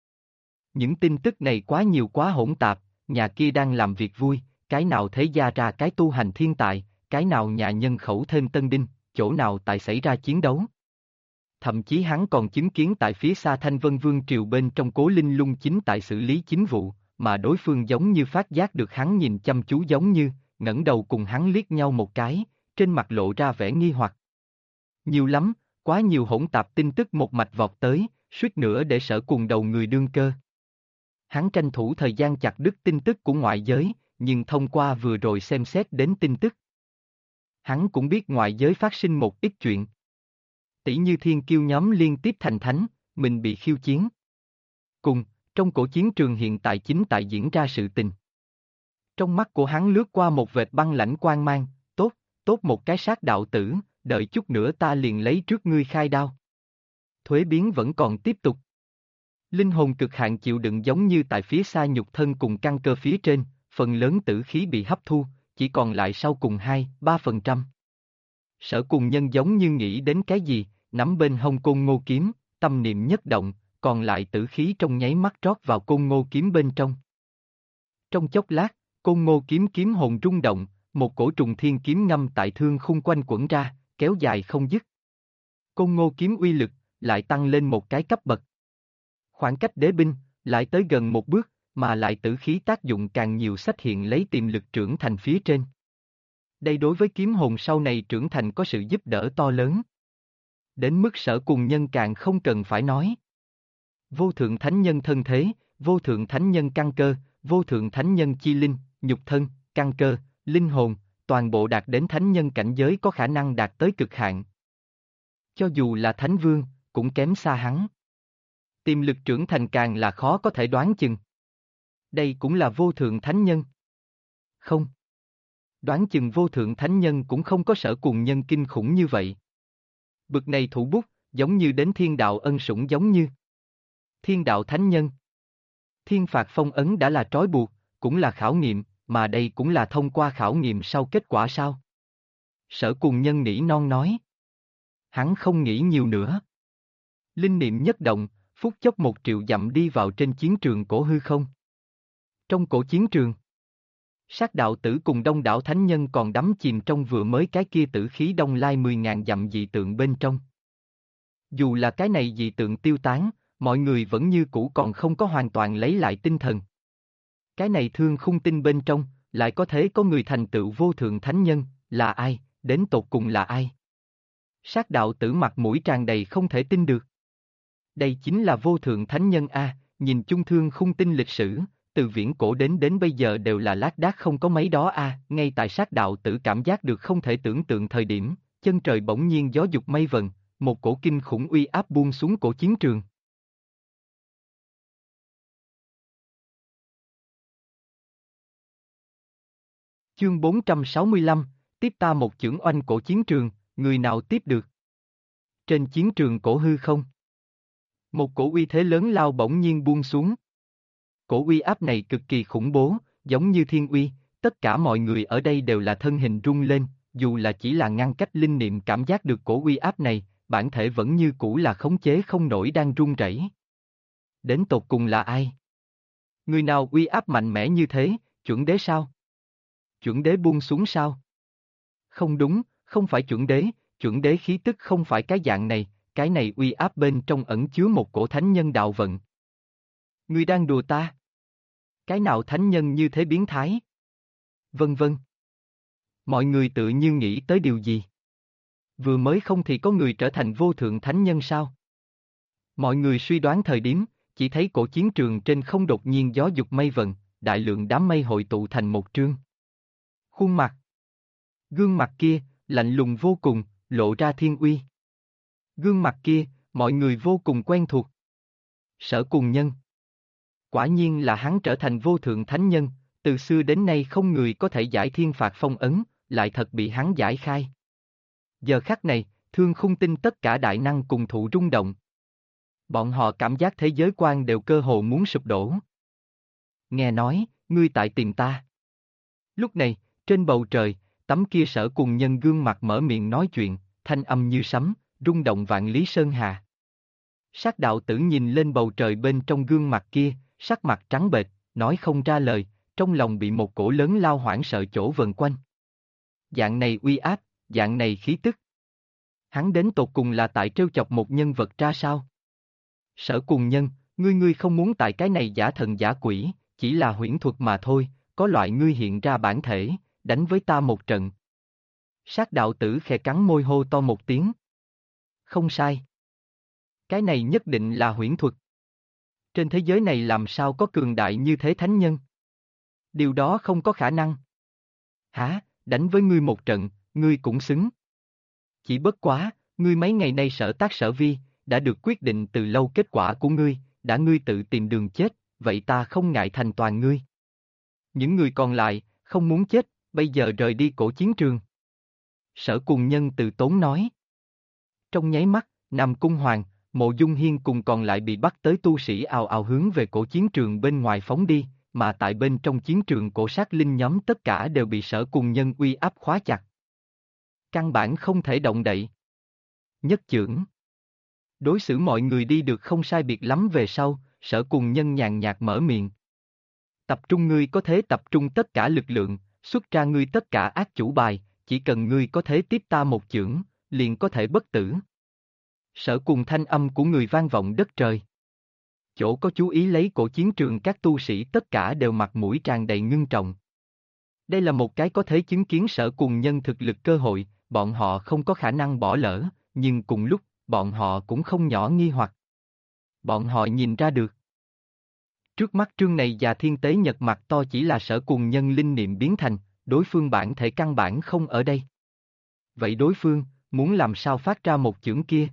Những tin tức này quá nhiều quá hỗn tạp, nhà kia đang làm việc vui, cái nào thế gia ra cái tu hành thiên tài, cái nào nhà nhân khẩu thêm tân đinh, chỗ nào tại xảy ra chiến đấu. Thậm chí hắn còn chứng kiến tại phía xa Thanh Vân Vương triều bên trong Cố Linh Lung chính tại xử lý chính vụ, mà đối phương giống như phát giác được hắn nhìn chăm chú giống như, ngẩng đầu cùng hắn liếc nhau một cái, trên mặt lộ ra vẻ nghi hoặc. Nhiều lắm, quá nhiều hỗn tạp tin tức một mạch vọt tới, suýt nữa để Sở cùng đầu người đương cơ. Hắn tranh thủ thời gian chặt đứt tin tức của ngoại giới, nhưng thông qua vừa rồi xem xét đến tin tức. Hắn cũng biết ngoại giới phát sinh một ít chuyện. Tỷ như thiên kiêu nhóm liên tiếp thành thánh, mình bị khiêu chiến. Cùng, trong cổ chiến trường hiện tại chính tại diễn ra sự tình. Trong mắt của hắn lướt qua một vệt băng lãnh quang mang, tốt một cái sát đạo tử, đợi chút nữa ta liền lấy trước ngươi khai đao. Thuế biến vẫn còn tiếp tục. Linh hồn cực hạn chịu đựng giống như tại phía xa nhục thân cùng căn cơ phía trên, phần lớn tử khí bị hấp thu, chỉ còn lại sau cùng 2-3%. Sở cùng nhân giống như nghĩ đến cái gì, nắm bên hông côn ngô kiếm, tâm niệm nhất động, còn lại tử khí trong nháy mắt trót vào côn ngô kiếm bên trong. Trong chốc lát, côn ngô kiếm kiếm hồn rung động, một cổ trùng thiên kiếm ngâm tại thương khung quanh quẩn ra, kéo dài không dứt. Côn ngô kiếm uy lực, lại tăng lên một cái cấp bậc. Khoảng cách đế binh, lại tới gần một bước, mà lại tử khí tác dụng càng nhiều sách hiện lấy tiềm lực trưởng thành phía trên. Đây đối với kiếm hồn sau này trưởng thành có sự giúp đỡ to lớn. Đến mức Sở cùng nhân càng không cần phải nói. Vô thượng thánh nhân thân thế, vô thượng thánh nhân căn cơ, vô thượng thánh nhân chi linh, nhục thân, căn cơ, linh hồn, toàn bộ đạt đến thánh nhân cảnh giới có khả năng đạt tới cực hạn. Cho dù là thánh vương, cũng kém xa hắn. Tiềm lực trưởng thành càng là khó có thể đoán chừng. Đây cũng là vô thượng thánh nhân. Không. Đoán chừng vô thượng thánh nhân cũng không có Sở Cùng Nhân kinh khủng như vậy. Bực này thủ bút, giống như đến thiên đạo ân sủng giống như. Thiên đạo thánh nhân. Thiên phạt phong ấn đã là trói buộc, cũng là khảo nghiệm, mà đây cũng là thông qua khảo nghiệm sau kết quả sao? Sở Cùng Nhân nỉ non nói. Hắn không nghĩ nhiều nữa. Linh niệm nhất động, phút chốc 1.000.000 dặm đi vào trên chiến trường cổ hư không. Trong cổ chiến trường, Sát đạo tử cùng đông đảo thánh nhân còn đắm chìm trong vừa mới cái kia tử khí đông lai 10.000 dặm dị tượng bên trong. Dù là cái này dị tượng tiêu tán, mọi người vẫn như cũ còn không có hoàn toàn lấy lại tinh thần. Cái này thương khung tinh bên trong, lại có thể có người thành tựu vô thượng thánh nhân, là ai, đến tột cùng là ai? Sát đạo tử mặt mũi tràn đầy không thể tin được. Đây chính là vô thượng thánh nhân a, nhìn chung thương khung tinh lịch sử, từ viễn cổ đến bây giờ đều là lác đác không có mấy đó a, ngay tại sát đạo tử cảm giác được không thể tưởng tượng thời điểm, chân trời bỗng nhiên gió dục mây vần, một cổ kinh khủng uy áp buông xuống cổ chiến trường. Chương 465, tiếp ta một chưởng oanh cổ chiến trường, người nào tiếp được? Trên chiến trường cổ hư không? Một cổ uy thế lớn lao bỗng nhiên buông xuống. Cổ uy áp này cực kỳ khủng bố, giống như thiên uy, tất cả mọi người ở đây đều là thân hình rung lên, dù là chỉ là ngăn cách linh niệm cảm giác được cổ uy áp này, bản thể vẫn như cũ là khống chế không nổi đang run rẩy. Đến tột cùng là ai? Người nào uy áp mạnh mẽ như thế, chuẩn đế sao? Chuẩn đế buông xuống sao? Không đúng, không phải chuẩn đế khí tức không phải cái dạng này, cái này uy áp bên trong ẩn chứa một cổ thánh nhân đạo vận. Ngươi đang đùa ta? Cái nào thánh nhân như thế biến thái? Vân vân. Mọi người tự như nghĩ tới điều gì? Vừa mới không thì có người trở thành vô thượng thánh nhân sao? Mọi người suy đoán thời điểm, chỉ thấy cổ chiến trường trên không đột nhiên gió dục mây vần, đại lượng đám mây hội tụ thành một trương. Khuôn mặt. Gương mặt kia, lạnh lùng vô cùng, lộ ra thiên uy. Gương mặt kia, mọi người vô cùng quen thuộc. Sở Cùng Nhân. Quả nhiên là hắn trở thành vô thượng thánh nhân, từ xưa đến nay không người có thể giải thiên phạt phong ấn, lại thật bị hắn giải khai. Giờ khắc này, thương khung tinh tất cả đại năng cùng thụ rung động. Bọn họ cảm giác thế giới quan đều cơ hồ muốn sụp đổ. Nghe nói, ngươi tại tìm ta. Lúc này, trên bầu trời, tấm kia Sở Cùng Nhân gương mặt mở miệng nói chuyện, thanh âm như sấm, rung động vạn lý sơn hà. Sát đạo tử nhìn lên bầu trời bên trong gương mặt kia, sắc mặt trắng bệch, nói không ra lời, trong lòng bị một cổ lớn lao hoảng sợ chỗ vần quanh. Dạng này uy áp, dạng này khí tức. Hắn đến tột cùng là tại trêu chọc một nhân vật ra sao? Sở Cùng Nhân, ngươi không muốn tại cái này giả thần giả quỷ, chỉ là huyễn thuật mà thôi, có loại ngươi hiện ra bản thể, đánh với ta một trận. Sát đạo tử khẽ cắn môi hô to một tiếng. Không sai. Cái này nhất định là huyễn thuật. Trên thế giới này làm sao có cường đại như thế thánh nhân? Điều đó không có khả năng. Hả, đánh với ngươi một trận, ngươi cũng xứng. Chỉ bất quá, ngươi mấy ngày nay sở tác sở vi, đã được quyết định từ lâu kết quả của ngươi, đã ngươi tự tìm đường chết, vậy ta không ngại thành toàn ngươi. Những người còn lại, không muốn chết, bây giờ rời đi cổ chiến trường. Sở Cùng Nhân từ tốn nói. Trong nháy mắt, Nam Cung Hoàng, Mộ Dung Hiên cùng còn lại bị bắt tới tu sĩ ào ào hướng về cổ chiến trường bên ngoài phóng đi, mà tại bên trong chiến trường cổ sát linh nhóm tất cả đều bị Sở Cùng Nhân uy áp khóa chặt. Căn bản không thể động đậy. Nhất chưởng. Đối xử mọi người đi được không sai biệt lắm về sau, Sở Cùng Nhân nhàn nhạt mở miệng. Tập trung ngươi có thể tập trung tất cả lực lượng, xuất ra ngươi tất cả ác chủ bài, chỉ cần ngươi có thể tiếp ta một chưởng, liền có thể bất tử. Sở Cùng thanh âm của người vang vọng đất trời. Chỗ có chú ý lấy cổ chiến trường các tu sĩ tất cả đều mặt mũi tràn đầy ngưng trọng. Đây là một cái có thể chứng kiến Sở Cùng Nhân thực lực cơ hội, bọn họ không có khả năng bỏ lỡ, nhưng cùng lúc, bọn họ cũng không nhỏ nghi hoặc. Bọn họ nhìn ra được. Trước mắt trương này già thiên tế nhật mặt to chỉ là Sở Cùng Nhân linh niệm biến thành, đối phương bản thể căn bản không ở đây. Vậy đối phương, muốn làm sao phát ra một chưởng kia?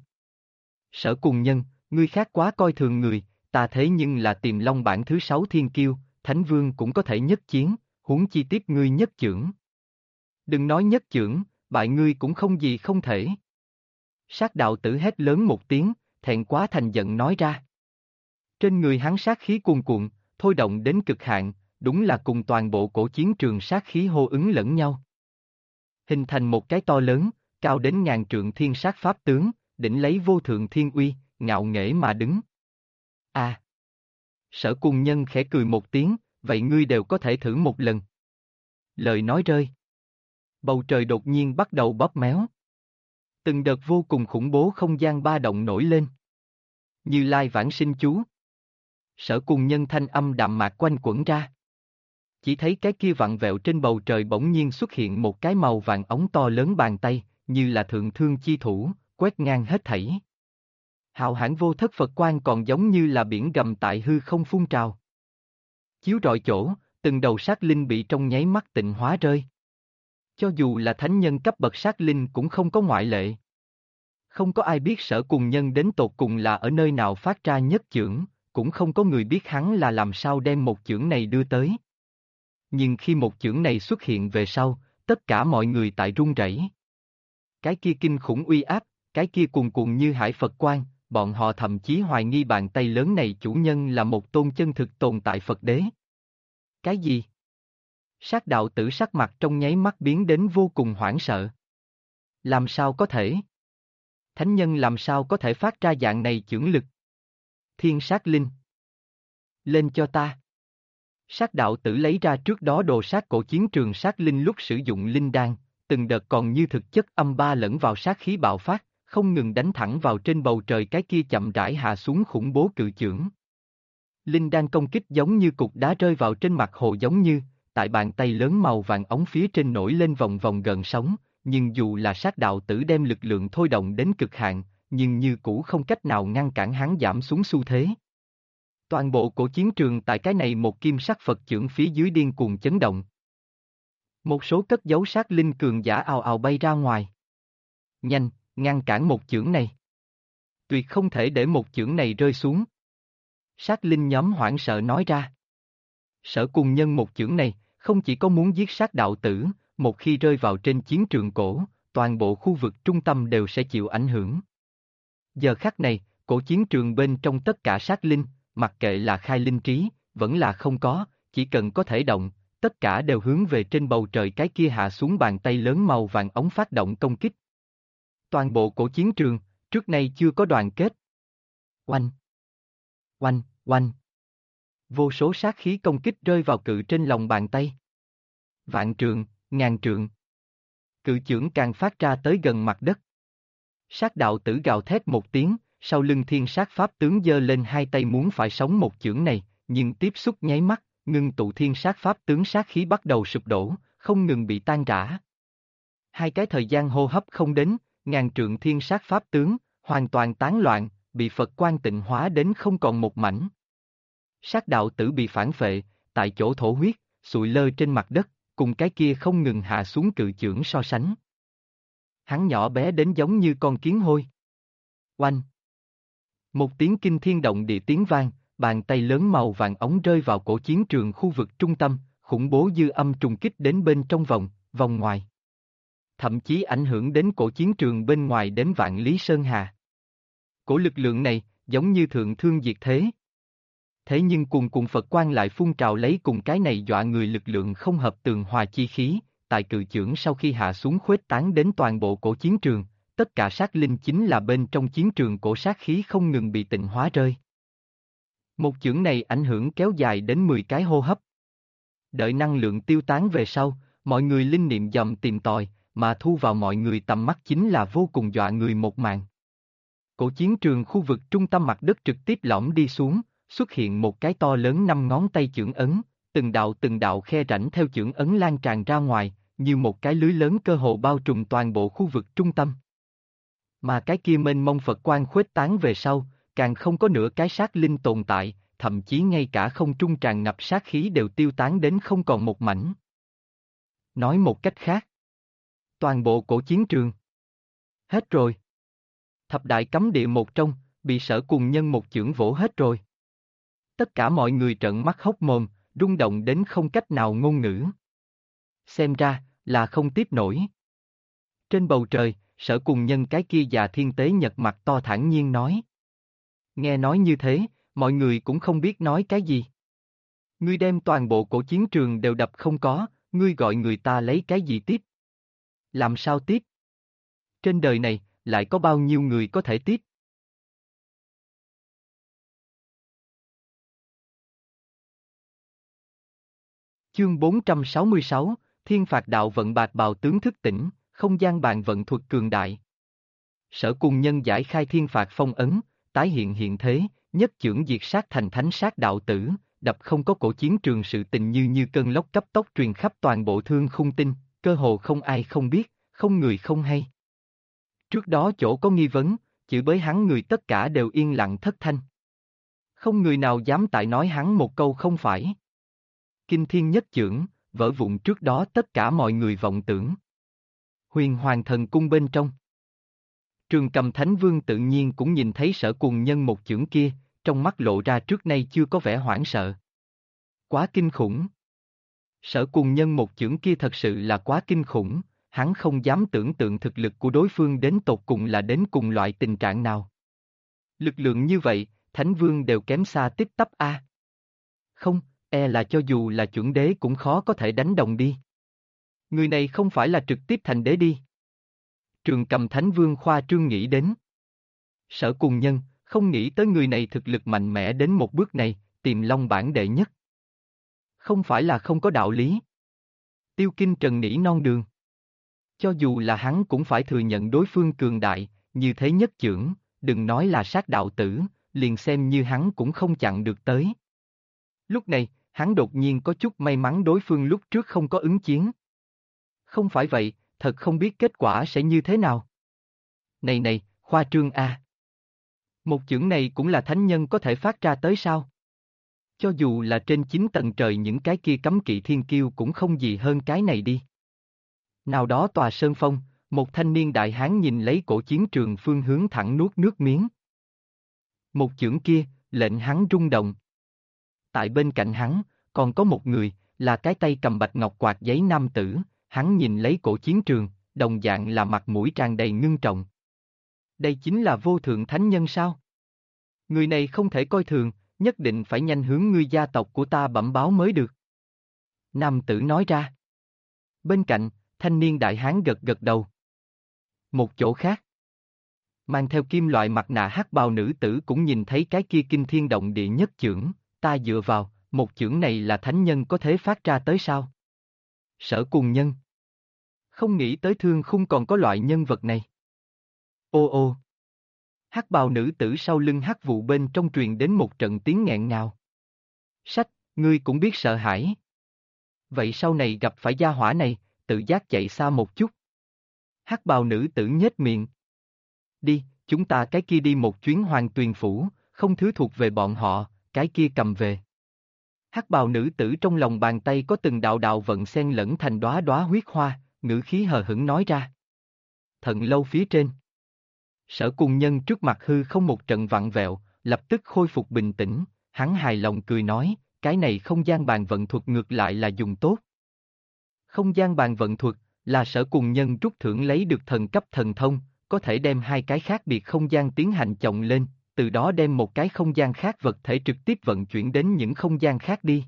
Sở Cùng Nhân, ngươi khác quá coi thường người, ta thế nhưng là Tiềm Long bản thứ 6 thiên kiêu, Thánh Vương cũng có thể nhất chiến, huống chi tiếp ngươi nhất chưởng. Đừng nói nhất chưởng, bại ngươi cũng không gì không thể. Sát đạo tử hét lớn một tiếng, thẹn quá thành giận nói ra. Trên người hắn sát khí cuồn cuộn, thôi động đến cực hạn, đúng là cùng toàn bộ cổ chiến trường sát khí hô ứng lẫn nhau. Hình thành một cái to lớn, cao đến ngàn trượng thiên sát pháp tướng, đỉnh lấy vô thượng thiên uy, ngạo nghễ mà đứng. À! Sở Cung Nhân khẽ cười một tiếng, vậy ngươi đều có thể thử một lần. Lời nói rơi. Bầu trời đột nhiên bắt đầu bóp méo. Từng đợt vô cùng khủng bố không gian ba động nổi lên. Như Lai vãng sinh chú. Sở Cung Nhân thanh âm đạm mạc quanh quẩn ra. Chỉ thấy cái kia vặn vẹo trên bầu trời bỗng nhiên xuất hiện một cái màu vàng ống to lớn bàn tay, như là thượng thương chi thủ, quét ngang hết thảy. Hạo hãn vô thất Phật quang còn giống như là biển gầm tại hư không phun trào. Chiếu rọi chỗ, từng đầu sát linh bị trong nháy mắt tịnh hóa rơi. Cho dù là thánh nhân cấp bậc sát linh cũng không có ngoại lệ. Không có ai biết Sở Cùng Nhân đến tột cùng là ở nơi nào phát ra nhất chưởng, cũng không có người biết hắn là làm sao đem một chưởng này đưa tới. Nhưng khi một chưởng này xuất hiện về sau, tất cả mọi người tại run rẩy. Cái kia kinh khủng uy áp, cái kia cuồn cuộn như hải Phật quang, bọn họ thậm chí hoài nghi bàn tay lớn này chủ nhân là một tôn chân thực tồn tại Phật đế. Cái gì? Sát đạo tử sắc mặt trong nháy mắt biến đến vô cùng hoảng sợ. Làm sao có thể? Thánh nhân làm sao có thể phát ra dạng này chưởng lực? Thiên sát linh. Lên cho ta. Sát đạo tử lấy ra trước đó đồ sát cổ chiến trường sát linh lúc sử dụng linh đan, từng đợt còn như thực chất âm ba lẫn vào sát khí bạo phát, không ngừng đánh thẳng vào trên bầu trời cái kia chậm rãi hạ xuống khủng bố cự chưởng. Linh đan công kích giống như cục đá rơi vào trên mặt hồ giống như, tại bàn tay lớn màu vàng ống phía trên nổi lên vòng vòng gần sóng, nhưng dù là sát đạo tử đem lực lượng thôi động đến cực hạn, nhưng như cũ không cách nào ngăn cản hắn giảm xuống xu thế. Toàn bộ cổ chiến trường tại cái này một kim sắc Phật chưởng phía dưới điên cuồng chấn động. Một số cất giấu sát linh cường giả ào ào bay ra ngoài. Nhanh, ngăn cản một chưởng này. Tuyệt không thể để một chưởng này rơi xuống. Sát linh nhóm hoảng sợ nói ra. Sở Cùng Nhân một chưởng này, không chỉ có muốn giết sát đạo tử, một khi rơi vào trên chiến trường cổ, toàn bộ khu vực trung tâm đều sẽ chịu ảnh hưởng. Giờ khắc này, cổ chiến trường bên trong tất cả sát linh, mặc kệ là khai linh trí, vẫn là không có, chỉ cần có thể động, tất cả đều hướng về trên bầu trời cái kia hạ xuống bàn tay lớn màu vàng ống phát động công kích. Toàn bộ cổ chiến trường, trước nay chưa có đoàn kết. Oanh! Oanh! Oanh! Vô số sát khí công kích rơi vào cự trên lòng bàn tay. Vạn trượng, ngàn trượng. Cự chưởng càng phát ra tới gần mặt đất. Sát đạo tử gào thét một tiếng, sau lưng thiên sát pháp tướng giơ lên hai tay muốn phải sống một chưởng này, nhưng tiếp xúc nháy mắt, ngưng tụ thiên sát pháp tướng sát khí bắt đầu sụp đổ, không ngừng bị tan rã. Hai cái thời gian hô hấp không đến, ngàn trượng thiên sát pháp tướng, hoàn toàn tán loạn, bị Phật quang tịnh hóa đến không còn một mảnh. Sát đạo tử bị phản phệ, tại chỗ thổ huyết, sụi lơ trên mặt đất, cùng cái kia không ngừng hạ xuống cự chưởng so sánh. Hắn nhỏ bé đến giống như con kiến hôi. Oanh! Một tiếng kinh thiên động địa tiếng vang, bàn tay lớn màu vàng ống rơi vào cổ chiến trường khu vực trung tâm, khủng bố dư âm trùng kích đến bên trong vòng ngoài. Thậm chí ảnh hưởng đến cổ chiến trường bên ngoài đến Vạn Lý Sơn Hà. Cổ lực lượng này, giống như thượng thương diệt thế. Thế nhưng cuồn Phật quang lại phun trào lấy cùng cái này dọa người lực lượng không hợp tường hòa chi khí, tại cự chưởng sau khi hạ xuống khuếch tán đến toàn bộ cổ chiến trường, tất cả sát linh chính là bên trong chiến trường cổ sát khí không ngừng bị tịnh hóa rơi. Một chưởng này ảnh hưởng kéo dài đến 10 cái hô hấp. Đợi năng lượng tiêu tán về sau, mọi người linh niệm dòm tìm tòi, mà thu vào mọi người tầm mắt chính là vô cùng dọa người một màn. Cổ chiến trường khu vực trung tâm mặt đất trực tiếp lõm đi xuống, xuất hiện một cái to lớn 5 ngón tay chưởng ấn, từng đạo khe rãnh theo chưởng ấn lan tràn ra ngoài, như một cái lưới lớn cơ hồ bao trùm toàn bộ khu vực trung tâm. Mà cái kia mênh mông Phật quang khuếch tán về sau, càng không có nửa cái sát linh tồn tại, thậm chí ngay cả không trung tràn ngập sát khí đều tiêu tán đến không còn một mảnh. Nói một cách khác, toàn bộ cổ chiến trường hết rồi. Thập đại cấm địa một trong, bị Sở Cùng Nhân một chưởng vỗ hết rồi. Tất cả mọi người trợn mắt hốc mồm, rung động đến không cách nào ngôn ngữ. Xem ra, là không tiếp nổi. Trên bầu trời, Sở Cùng Nhân cái kia già thiên tế nhật mặt to thản nhiên nói. Nghe nói như thế, mọi người cũng không biết nói cái gì. Ngươi đem toàn bộ cổ chiến trường đều đập không có, ngươi gọi người ta lấy cái gì tiếp? Làm sao tiếp? Trên đời này, lại có bao nhiêu người có thể tiếp? Chương 466, Thiên phạt đạo vận bạc bào tướng thức tỉnh, không gian bàn vận thuật cường đại. Sở Cùng Nhân giải khai thiên phạt phong ấn, tái hiện hiện thế, nhất chưởng diệt sát thành thánh sát đạo tử, đập không có cổ chiến trường sự tình như cơn lốc cấp tốc truyền khắp toàn bộ thương khung tinh, cơ hồ không ai không biết, không người không hay. Trước đó chỗ có nghi vấn, chửi bới hắn người tất cả đều yên lặng thất thanh. Không người nào dám tại nói hắn một câu không phải. Kinh thiên nhất chưởng, vỡ vụn trước đó tất cả mọi người vọng tưởng. Huyền Hoàng Thần Cung bên trong. Trường Cầm Thánh Vương tự nhiên cũng nhìn thấy Sở Cùng Nhân một chưởng kia, trong mắt lộ ra trước nay chưa có vẻ hoảng sợ. Quá kinh khủng. Sở Cùng Nhân một chưởng kia thật sự là quá kinh khủng, hắn không dám tưởng tượng thực lực của đối phương đến tột cùng là đến cùng loại tình trạng nào. Lực lượng như vậy, Thánh Vương đều kém xa tích tắp a. Không, e là cho dù là chuẩn đế cũng khó có thể đánh đồng đi. Người này không phải là trực tiếp thành đế đi. Trường Cầm Thánh Vương khoa trương nghĩ đến. Sở Cùng Nhân, không nghĩ tới người này thực lực mạnh mẽ đến một bước này, tìm Long bảng đệ nhất. Không phải là không có đạo lý. Tiêu Kinh Trần nỉ non đường. Cho dù là hắn cũng phải thừa nhận đối phương cường đại, như thế nhất chưởng, đừng nói là sát đạo tử, liền xem như hắn cũng không chặn được tới. Lúc này, hắn đột nhiên có chút may mắn đối phương lúc trước không có ứng chiến. Không phải vậy, thật không biết kết quả sẽ như thế nào. Này, khoa trương a. Một chưởng này cũng là thánh nhân có thể phát ra tới sao? Cho dù là trên 9 tầng trời những cái kia cấm kỵ thiên kiêu cũng không gì hơn cái này đi. Nào đó tòa sơn phong, một thanh niên đại hán nhìn lấy cổ chiến trường phương hướng thẳng nuốt nước miếng. Một chưởng kia, lệnh hắn rung động. Tại bên cạnh hắn, còn có một người, là cái tay cầm bạch ngọc quạt giấy nam tử, hắn nhìn lấy cổ chiến trường, đồng dạng là mặt mũi tràn đầy ngưng trọng. Đây chính là vô thượng thánh nhân sao? Người này không thể coi thường, nhất định phải nhanh hướng ngươi gia tộc của ta bẩm báo mới được. Nam tử nói ra. Bên cạnh, thanh niên đại hán gật gật đầu. Một chỗ khác. Mang theo kim loại mặt nạ hắc bào nữ tử cũng nhìn thấy cái kia kinh thiên động địa nhất chưởng, ta dựa vào, một chưởng này là thánh nhân có thể phát ra tới sao? Sở Cùng Nhân. Không nghĩ tới thương khung còn có loại nhân vật này. Ô ô. Hắc bào nữ tử sau lưng hắc vụ bên trong truyền đến một trận tiếng nghẹn ngào. Sách, ngươi cũng biết sợ hãi. Vậy sau này gặp phải gia hỏa này, tự giác chạy xa một chút. Hắc bào nữ tử nhếch miệng. Đi, chúng ta cái kia đi một chuyến Hoàng Tuyền Phủ, không thứ thuộc về bọn họ, cái kia cầm về. Hắc bào nữ tử trong lòng bàn tay có từng đạo đạo vận xen lẫn thành đóa đóa huyết hoa, ngữ khí hờ hững nói ra. Thận lâu phía trên. Sở Cùng Nhân trước mặt hư không một trận vặn vẹo, lập tức khôi phục bình tĩnh, hắn hài lòng cười nói, cái này không gian bàn vận thuật ngược lại là dùng tốt. Không gian bàn vận thuật, là Sở Cùng Nhân rút thưởng lấy được thần cấp thần thông, có thể đem hai cái khác biệt không gian tiến hành chồng lên, từ đó đem một cái không gian khác vật thể trực tiếp vận chuyển đến những không gian khác đi.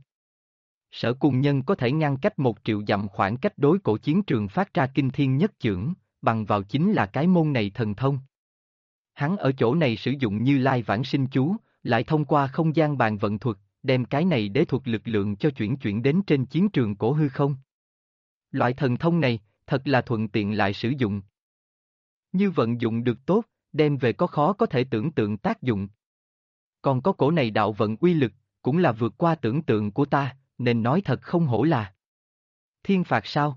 Sở Cùng Nhân có thể ngăn cách 1 triệu dặm khoảng cách đối cổ chiến trường phát ra kinh thiên nhất chưởng, bằng vào chính là cái môn này thần thông. Hắn ở chỗ này sử dụng Như Lai vãng sinh chú, lại thông qua không gian bàn vận thuật, đem cái này đế thuật lực lượng cho chuyển đến trên chiến trường cổ hư không. Loại thần thông này, thật là thuận tiện lại sử dụng. Như vận dụng được tốt, đem về có khó có thể tưởng tượng tác dụng. Còn có cổ này đạo vận uy lực, cũng là vượt qua tưởng tượng của ta, nên nói thật không hổ là. Thiên phạt sao?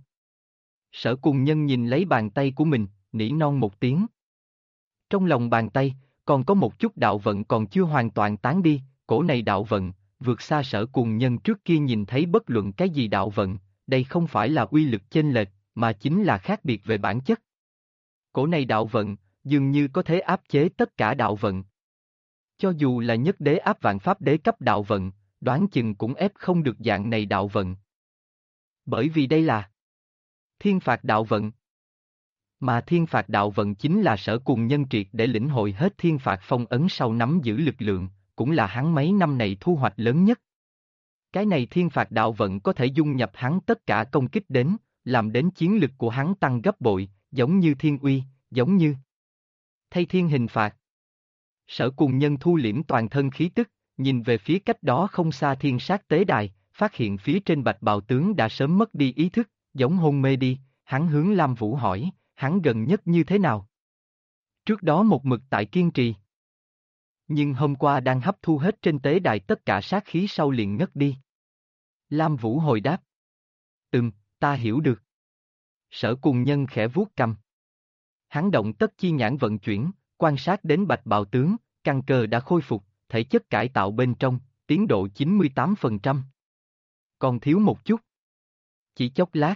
Sở Cùng Nhân nhìn lấy bàn tay của mình, nỉ non một tiếng. Trong lòng bàn tay, còn có một chút đạo vận còn chưa hoàn toàn tán đi, cổ này đạo vận, vượt xa Sở Cùng Nhân trước kia nhìn thấy bất luận cái gì đạo vận, đây không phải là uy lực chênh lệch, mà chính là khác biệt về bản chất. Cổ này đạo vận, dường như có thể áp chế tất cả đạo vận. Cho dù là nhất đế áp vạn pháp đế cấp đạo vận, đoán chừng cũng ép không được dạng này đạo vận. Bởi vì đây là thiên phạt đạo vận. Mà thiên phạt đạo vận chính là Sở Cùng Nhân triệt để lĩnh hội hết thiên phạt phong ấn sau nắm giữ lực lượng, cũng là hắn mấy năm này thu hoạch lớn nhất. Cái này thiên phạt đạo vận có thể dung nhập hắn tất cả công kích đến, làm đến chiến lực của hắn tăng gấp bội, giống như thiên uy, giống như thay thiên hình phạt. Sở Cùng Nhân thu liễm toàn thân khí tức, nhìn về phía cách đó không xa thiên sát tế đài, phát hiện phía trên bạch bào tướng đã sớm mất đi ý thức, giống hôn mê đi, hắn hướng Lam Vũ hỏi, hắn gần nhất như thế nào? Trước đó một mực tại kiên trì. Nhưng hôm qua đang hấp thu hết trên tế đài tất cả sát khí sau liền ngất đi. Lam Vũ hồi đáp. Ta hiểu được. Sở Cùng Nhân khẽ vuốt cằm. Hắn động tất chi nhãn vận chuyển, quan sát đến bạch bào tướng, căn cơ đã khôi phục, thể chất cải tạo bên trong, tiến độ 98%. Còn thiếu một chút. Chỉ chốc lát.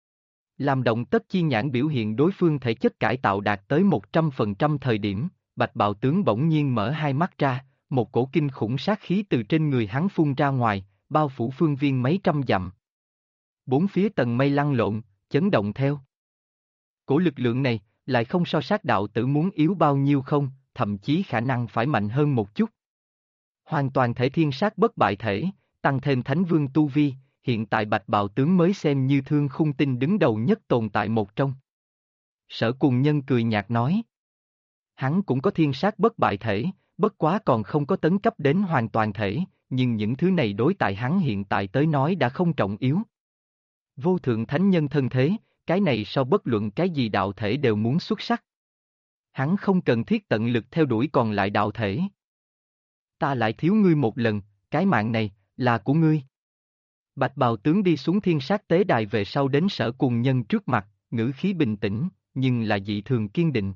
Làm động tất chi nhãn biểu hiện đối phương thể chất cải tạo đạt tới 100% thời điểm, bạch bào tướng bỗng nhiên mở hai mắt ra, một cổ kinh khủng sát khí từ trên người hắn phun ra ngoài, bao phủ phương viên mấy trăm dặm. Bốn phía tầng mây lăn lộn, chấn động theo. Cổ lực lượng này, lại không so sát đạo tử muốn yếu bao nhiêu không, thậm chí khả năng phải mạnh hơn một chút. Hoàn toàn thể thiên sát bất bại thể, tăng thêm thánh vương tu vi, hiện tại bạch bào tướng mới xem như thương khung tinh đứng đầu nhất tồn tại một trong. Sở Cùng Nhân cười nhạt nói. Hắn cũng có thiên sát bất bại thể, bất quá còn không có tấn cấp đến hoàn toàn thể, nhưng những thứ này đối tại hắn hiện tại tới nói đã không trọng yếu. Vô thượng thánh nhân thân thế, cái này so bất luận cái gì đạo thể đều muốn xuất sắc. Hắn không cần thiết tận lực theo đuổi còn lại đạo thể. Ta lại thiếu ngươi một lần, cái mạng này, là của ngươi. Bạch bào tướng đi xuống thiên sát tế đài về sau đến Sở Cùng Nhân trước mặt, ngữ khí bình tĩnh, nhưng là dị thường kiên định.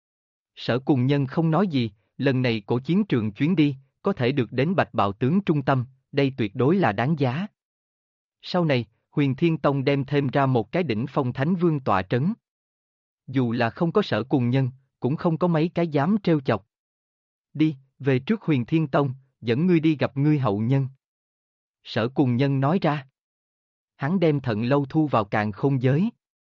Sở Cùng Nhân không nói gì, lần này cổ chiến trường chuyến đi, có thể được đến bạch bào tướng trung tâm, đây tuyệt đối là đáng giá. Sau này, Huyền Thiên Tông đem thêm ra một cái đỉnh phong thánh vương tọa trấn. Dù là không có Sở Cùng Nhân, cũng không có mấy cái dám trêu chọc. Đi, về trước Huyền Thiên Tông, dẫn ngươi đi gặp ngươi hậu nhân. Sở Cùng Nhân nói ra. Hắn đem Thận Lâu thu vào càn khôn giới.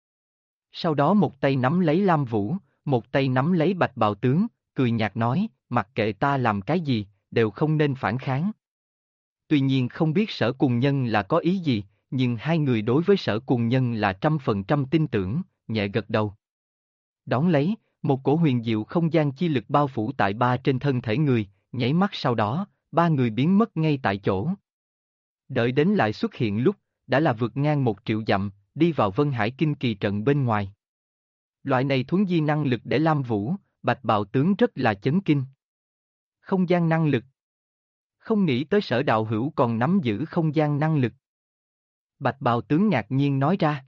Sau đó một tay nắm lấy Lam Vũ, một tay nắm lấy bạch bào tướng, cười nhạt nói, mặc kệ ta làm cái gì, đều không nên phản kháng. Tuy nhiên không biết Sở Cùng Nhân là có ý gì, nhưng hai người đối với Sở Cùng Nhân là 100% tin tưởng, nhẹ gật đầu. Đón lấy, một cổ huyền diệu không gian chi lực bao phủ tại ba trên thân thể người, nháy mắt sau đó, ba người biến mất ngay tại chỗ. Đợi đến lại xuất hiện lúc, đã là vượt ngang 1.000.000 dặm, đi vào Vân Hải Kinh Kỳ trận bên ngoài. Loại này thuấn di năng lực để Lam Vũ, bạch bào tướng rất là chấn kinh. Không gian năng lực. Không nghĩ tới Sở đạo hữu còn nắm giữ không gian năng lực. Bạch bào tướng ngạc nhiên nói ra.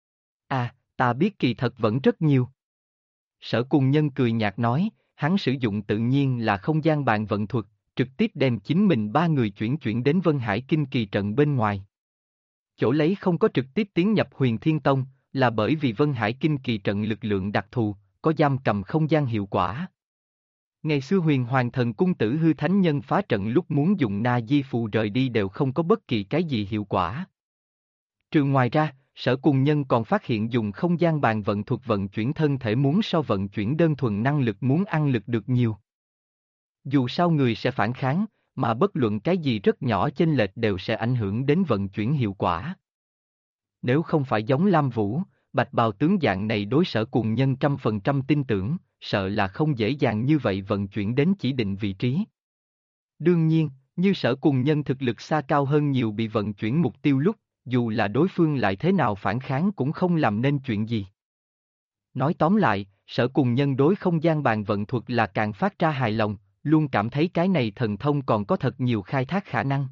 Ta biết kỳ thật vẫn rất nhiều. Sở Cùng Nhân cười nhạt nói, hắn sử dụng tự nhiên là không gian bàn vận thuật, trực tiếp đem chính mình ba người chuyển đến Vân Hải Kinh Kỳ trận bên ngoài. Chỗ lấy không có trực tiếp tiến nhập Huyền Thiên Tông, là bởi vì Vân Hải Kinh Kỳ trận lực lượng đặc thù, có giam cầm không gian hiệu quả. Ngày xưa Huyền Hoàng Thần Cung Tử Hư Thánh Nhân phá trận lúc muốn dùng Na Di Phù rời đi đều không có bất kỳ cái gì hiệu quả. Trừ ngoài ra, Sở Cùng Nhân còn phát hiện dùng không gian bàn vận thuật vận chuyển thân thể muốn so vận chuyển đơn thuần năng lực muốn ăn lực được nhiều. Dù sao người sẽ phản kháng, mà bất luận cái gì rất nhỏ chênh lệch đều sẽ ảnh hưởng đến vận chuyển hiệu quả. Nếu không phải giống Lam Vũ, bạch bào tướng dạng này đối Sở Cùng Nhân 100% tin tưởng, sợ là không dễ dàng như vậy vận chuyển đến chỉ định vị trí. Đương nhiên, như Sở Cùng Nhân thực lực xa cao hơn nhiều bị vận chuyển mục tiêu lúc, dù là đối phương lại thế nào phản kháng cũng không làm nên chuyện gì. Nói tóm lại, Sở Cùng Nhân đối không gian bàn vận thuật là càng phát ra hài lòng, luôn cảm thấy cái này thần thông còn có thật nhiều khai thác khả năng.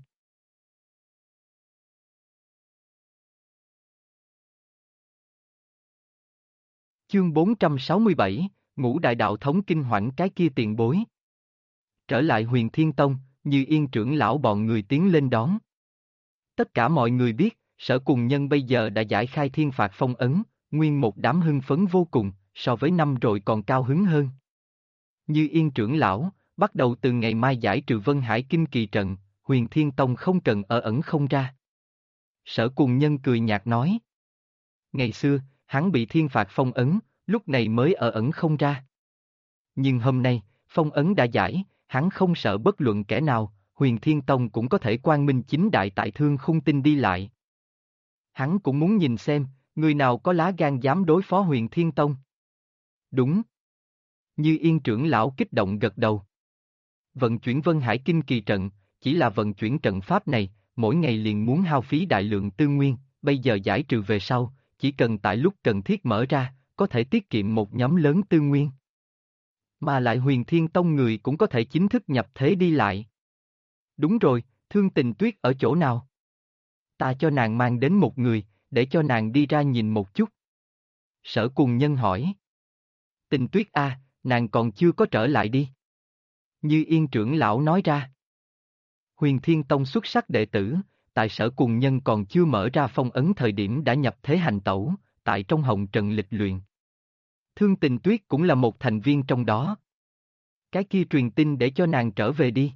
Chương 467, Ngũ Đại Đạo Thống kinh hoảng cái kia tiền bối. Trở lại Huyền Thiên Tông, Như Yên trưởng lão bọn người tiến lên đón. Tất cả mọi người biết, Sở Cùng Nhân bây giờ đã giải khai thiên phạt phong ấn, nguyên một đám hưng phấn vô cùng, so với năm rồi còn cao hứng hơn. Như Yên trưởng lão, bắt đầu từ ngày mai giải trừ Vân Hải Kinh Kỳ trận, Huyền Thiên Tông không cần ở ẩn không ra. Sở Cùng Nhân cười nhạt nói. Ngày xưa, hắn bị thiên phạt phong ấn, lúc này mới ở ẩn không ra. Nhưng hôm nay, phong ấn đã giải, hắn không sợ bất luận kẻ nào, Huyền Thiên Tông cũng có thể quang minh chính đại tại Thương Khung Tinh đi lại. Hắn cũng muốn nhìn xem, người nào có lá gan dám đối phó Huyền Thiên Tông. Đúng. Như Yên trưởng lão kích động gật đầu. Vận chuyển Vân Hải Kinh Kỳ trận, chỉ là vận chuyển trận pháp này, mỗi ngày liền muốn hao phí đại lượng tư nguyên, bây giờ giải trừ về sau, chỉ cần tại lúc cần thiết mở ra, có thể tiết kiệm một nhóm lớn tư nguyên. Mà lại Huyền Thiên Tông người cũng có thể chính thức nhập thế đi lại. Đúng rồi, Thương Tình Tuyết ở chỗ nào? Ta cho nàng mang đến một người, để cho nàng đi ra nhìn một chút. Sở Cùng Nhân hỏi. Tình Tuyết a, nàng còn chưa có trở lại đi. Như Yên trưởng lão nói ra. Huyền Thiên Tông xuất sắc đệ tử, tại Sở Cùng Nhân còn chưa mở ra phong ấn thời điểm đã nhập thế hành tẩu, tại trong hồng trần lịch luyện. Thương Tình Tuyết cũng là một thành viên trong đó. Cái kia truyền tin để cho nàng trở về đi.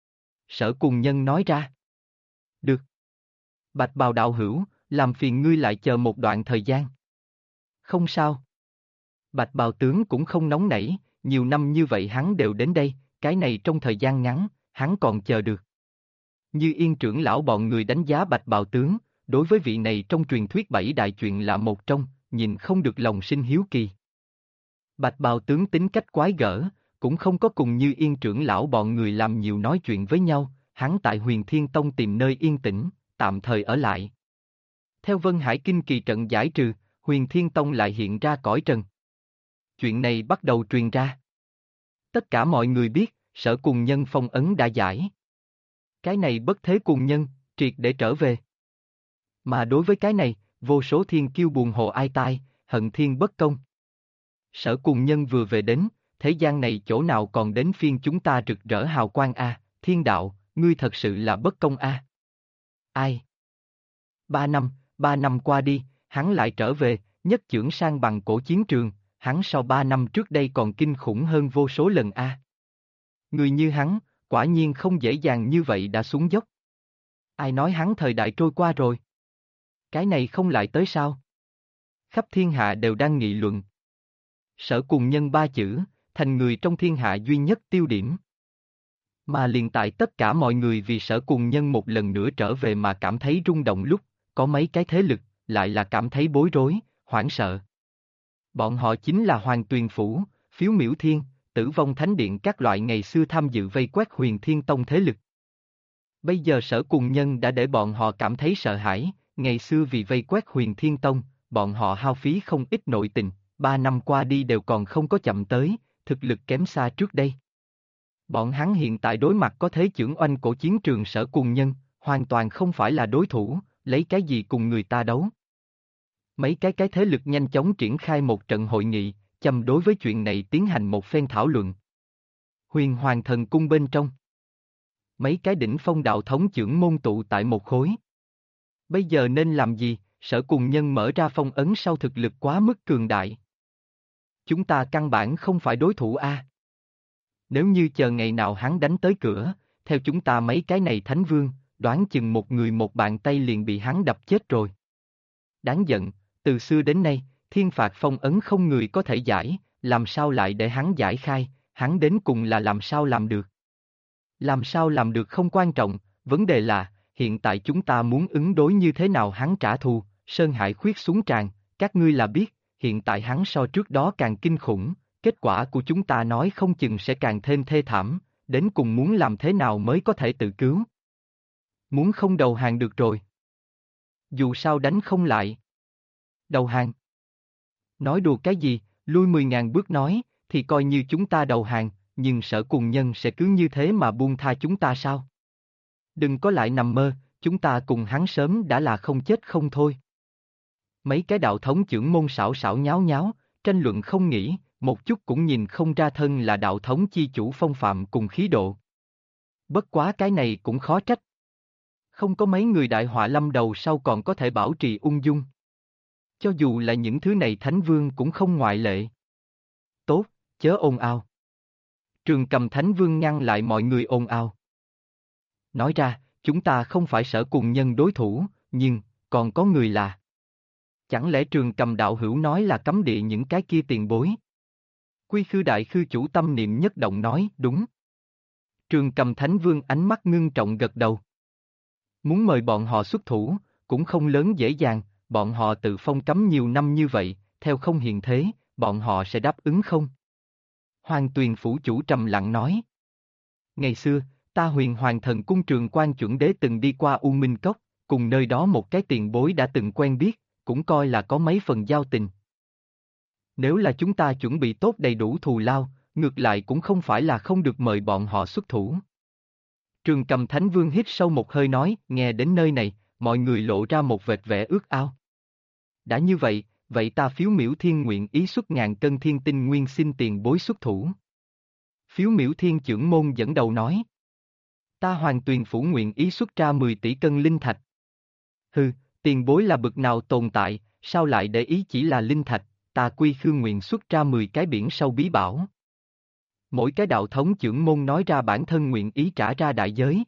Sở Cùng Nhân nói ra. Được. Bạch Bào đạo hữu, làm phiền ngươi lại chờ một đoạn thời gian. Không sao. Bạch Bào tướng cũng không nóng nảy, nhiều năm như vậy hắn đều đến đây, cái này trong thời gian ngắn, hắn còn chờ được. Như Yên trưởng lão bọn người đánh giá Bạch Bào tướng, đối với vị này trong truyền thuyết bảy đại chuyện là một trong, nhìn không được lòng sinh hiếu kỳ. Bạch Bào tướng tính cách quái gở, cũng không có cùng Như Yên trưởng lão bọn người làm nhiều nói chuyện với nhau, hắn tại Huyền Thiên Tông tìm nơi yên tĩnh, tạm thời ở lại. Theo Vân Hải Kinh Kỳ trận giải trừ, Huyền Thiên Tông lại hiện ra cõi trần. Chuyện này bắt đầu truyền ra. Tất cả mọi người biết, Sở Cùng Nhân phong ấn đã giải. Cái này bất thế cùng nhân, triệt để trở về. Mà đối với cái này, vô số thiên kiêu buồn hồ ai tai, hận thiên bất công. Sở Cùng Nhân vừa về đến, thế gian này chỗ nào còn đến phiên chúng ta rực rỡ hào quang a, Thiên đạo, ngươi thật sự là bất công a. Ai? 3 năm qua đi, hắn lại trở về, nhất chưởng sang bằng cổ chiến trường, hắn sau 3 năm trước đây còn kinh khủng hơn vô số lần a. Người như hắn, quả nhiên không dễ dàng như vậy đã xuống dốc. Ai nói hắn thời đại trôi qua rồi? Cái này không lại tới sao? Khắp thiên hạ đều đang nghị luận. Sở Cùng Nhân 3 chữ, thành người trong thiên hạ duy nhất tiêu điểm. Mà liền tại tất cả mọi người vì Sở Cùng Nhân một lần nữa trở về mà cảm thấy rung động lúc, có mấy cái thế lực, lại là cảm thấy bối rối, hoảng sợ. Bọn họ chính là Hoàng Tuyền Phủ, Phiếu Miểu Thiên, Tử Vong Thánh Điện các loại ngày xưa tham dự vây quét Huyền Thiên Tông thế lực. Bây giờ Sở Cùng Nhân đã để bọn họ cảm thấy sợ hãi, ngày xưa vì vây quét Huyền Thiên Tông, bọn họ hao phí không ít nội tình, 3 năm qua đi đều còn không có chậm tới, thực lực kém xa trước đây. Bọn hắn hiện tại đối mặt có thế chưởng oanh cổ chiến trường Sở Cùng Nhân, hoàn toàn không phải là đối thủ, lấy cái gì cùng người ta đấu. Mấy cái thế lực nhanh chóng triển khai một trận hội nghị, châm đối với chuyện này tiến hành một phen thảo luận. Huyền Hoàng Thần Cung bên trong. Mấy cái đỉnh phong đạo thống chưởng môn tụ tại một khối. Bây giờ nên làm gì? Sở Cùng Nhân mở ra phong ấn sau thực lực quá mức cường đại. Chúng ta căn bản không phải đối thủ a. Nếu như chờ ngày nào hắn đánh tới cửa, theo chúng ta mấy cái này thánh vương, đoán chừng một người một bàn tay liền bị hắn đập chết rồi. Đáng giận, từ xưa đến nay, thiên phạt phong ấn không người có thể giải, làm sao lại để hắn giải khai, hắn đến cùng là làm sao làm được. Làm sao làm được không quan trọng, vấn đề là, hiện tại chúng ta muốn ứng đối như thế nào hắn trả thù, Sơn Hải khuyết xuống tràn, các ngươi là biết, hiện tại hắn so trước đó càng kinh khủng, kết quả của chúng ta nói không chừng sẽ càng thêm thê thảm, đến cùng muốn làm thế nào mới có thể tự cứu. Muốn không đầu hàng được rồi. Dù sao đánh không lại. Đầu hàng. Nói đùa cái gì, lui 10.000 bước nói, thì coi như chúng ta đầu hàng, nhưng Sở Cùng Nhân sẽ cứ như thế mà buông tha chúng ta sao? Đừng có lại nằm mơ, chúng ta cùng hắn sớm đã là không chết không thôi. Mấy cái đạo thống chưởng môn xảo xảo nháo nháo, tranh luận không nghĩ, một chút cũng nhìn không ra thân là đạo thống chi chủ phong phạm cùng khí độ. Bất quá cái này cũng khó trách. Không có mấy người đại họa lâm đầu sau còn có thể bảo trì ung dung. Cho dù là những thứ này thánh vương cũng không ngoại lệ. Tốt, chớ ồn ào. Trường Cầm Thánh Vương ngăn lại mọi người ồn ào. nói ra, chúng ta không phải Sở Cùng Nhân đối thủ, nhưng, còn có người là. Chẳng lẽ Trường Cầm đạo hữu nói là cấm địa những cái kia tiền bối? Quy Khư đại khư chủ tâm niệm nhất động nói, đúng. Trường Cầm Thánh Vương ánh mắt ngưng trọng gật đầu. Muốn mời bọn họ xuất thủ, cũng không lớn dễ dàng, bọn họ tự phong cấm nhiều năm như vậy, theo không hiện thế, bọn họ sẽ đáp ứng không? Hoàng Tuyền phủ chủ trầm lặng nói. Ngày xưa, ta Huyền Hoàng Thần Cung Trường Quan chuẩn đế từng đi qua U Minh Cốc, cùng nơi đó một cái tiền bối đã từng quen biết, cũng coi là có mấy phần giao tình. Nếu là chúng ta chuẩn bị tốt đầy đủ thù lao, ngược lại cũng không phải là không được mời bọn họ xuất thủ. Trường Cầm Thánh Vương hít sâu một hơi nói, nghe đến nơi này, mọi người lộ ra một vệt vẻ ước ao. Đã như vậy, vậy ta Phiếu Miểu Thiên nguyện ý xuất ngàn cân thiên tinh nguyên xin tiền bối xuất thủ. Phiếu Miểu Thiên trưởng môn dẫn đầu nói. Ta Hoàng Tuyền phủ nguyện ý xuất ra 10 tỷ cân linh thạch. Hừ, tiền bối là bực nào tồn tại, sao lại để ý chỉ là linh thạch, ta Quy Khư nguyện xuất ra 10 cái biển sâu bí bảo. Mỗi cái đạo thống trưởng môn nói ra bản thân nguyện ý trả ra đại giới.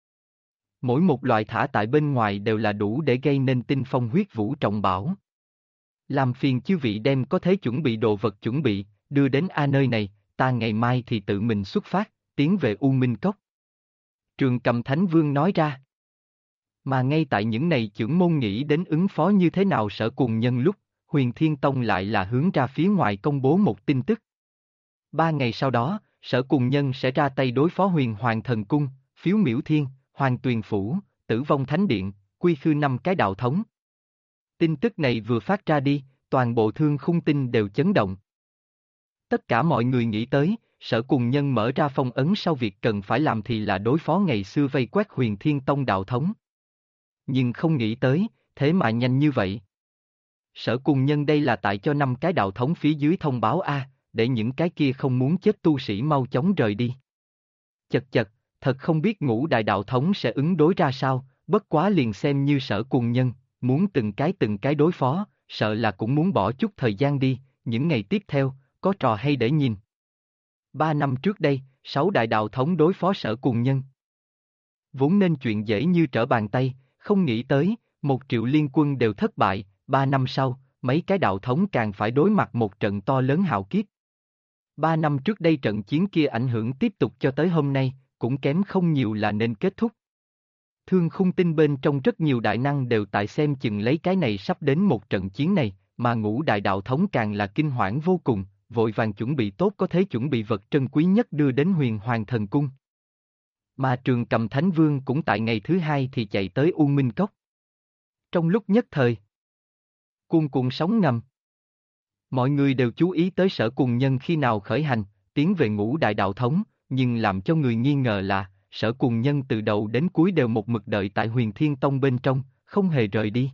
Mỗi một loại thả tại bên ngoài đều là đủ để gây nên tinh phong huyết vũ trọng bảo. Làm phiền chư vị đem có thể chuẩn bị đồ vật chuẩn bị, đưa đến nơi này, ta ngày mai thì tự mình xuất phát, tiến về U Minh Cốc. Trường Cầm Thánh Vương nói ra. Mà ngay tại những này trưởng môn nghĩ đến ứng phó như thế nào Sở Cùng Nhân lúc, Huyền Thiên Tông lại là hướng ra phía ngoài công bố một tin tức. 3 ngày sau đó, Sở Cùng Nhân sẽ ra tay đối phó Huyền Hoàng Thần Cung, Phiếu Miểu Thiên, Hoàng Tuyền Phủ, Tử Vong Thánh Điện, Quy Khư 5 cái đạo thống. Tin tức này vừa phát ra đi, toàn bộ Thương Khung Tinh đều chấn động. Tất cả mọi người nghĩ tới, Sở Cùng Nhân mở ra phong ấn sau việc cần phải làm thì là đối phó ngày xưa vây quét Huyền Thiên Tông đạo thống. Nhưng không nghĩ tới, thế mà nhanh như vậy. Sở Cùng Nhân đây là tại cho 5 cái đạo thống phía dưới thông báo để những cái kia không muốn chết tu sĩ mau chóng rời đi. Chật chật, thật không biết Ngũ Đại đạo thống sẽ ứng đối ra sao, bất quá liền xem như Sở Cùng Nhân, muốn từng cái đối phó, sợ là cũng muốn bỏ chút thời gian đi, những ngày tiếp theo, có trò hay để nhìn. 3 năm trước đây, 6 đại đạo thống đối phó Sở Cùng Nhân. Vốn nên chuyện dễ như trở bàn tay, không nghĩ tới, 1 triệu liên quân đều thất bại, 3 năm sau, mấy cái đạo thống càng phải đối mặt một trận to lớn hạo kiếp. 3 năm trước đây trận chiến kia ảnh hưởng tiếp tục cho tới hôm nay, cũng kém không nhiều là nên kết thúc. Thương Khung Tinh bên trong rất nhiều đại năng đều tại xem chừng lấy cái này sắp đến một trận chiến này, mà Ngũ Đại đạo thống càng là kinh hoảng vô cùng, vội vàng chuẩn bị tốt có thể chuẩn bị vật trân quý nhất đưa đến Huyền Hoàng Thần Cung. Mà Trường Cầm Thánh Vương cũng tại ngày thứ 2 thì chạy tới U Minh Cốc. Trong lúc nhất thời, cuồn cuộn sóng ngầm. Mọi người đều chú ý tới Sở Cùng Nhân khi nào khởi hành, tiến về Ngũ Đại đạo thống, nhưng làm cho người nghi ngờ là, Sở Cùng Nhân từ đầu đến cuối đều một mực đợi tại Huyền Thiên Tông bên trong, không hề rời đi.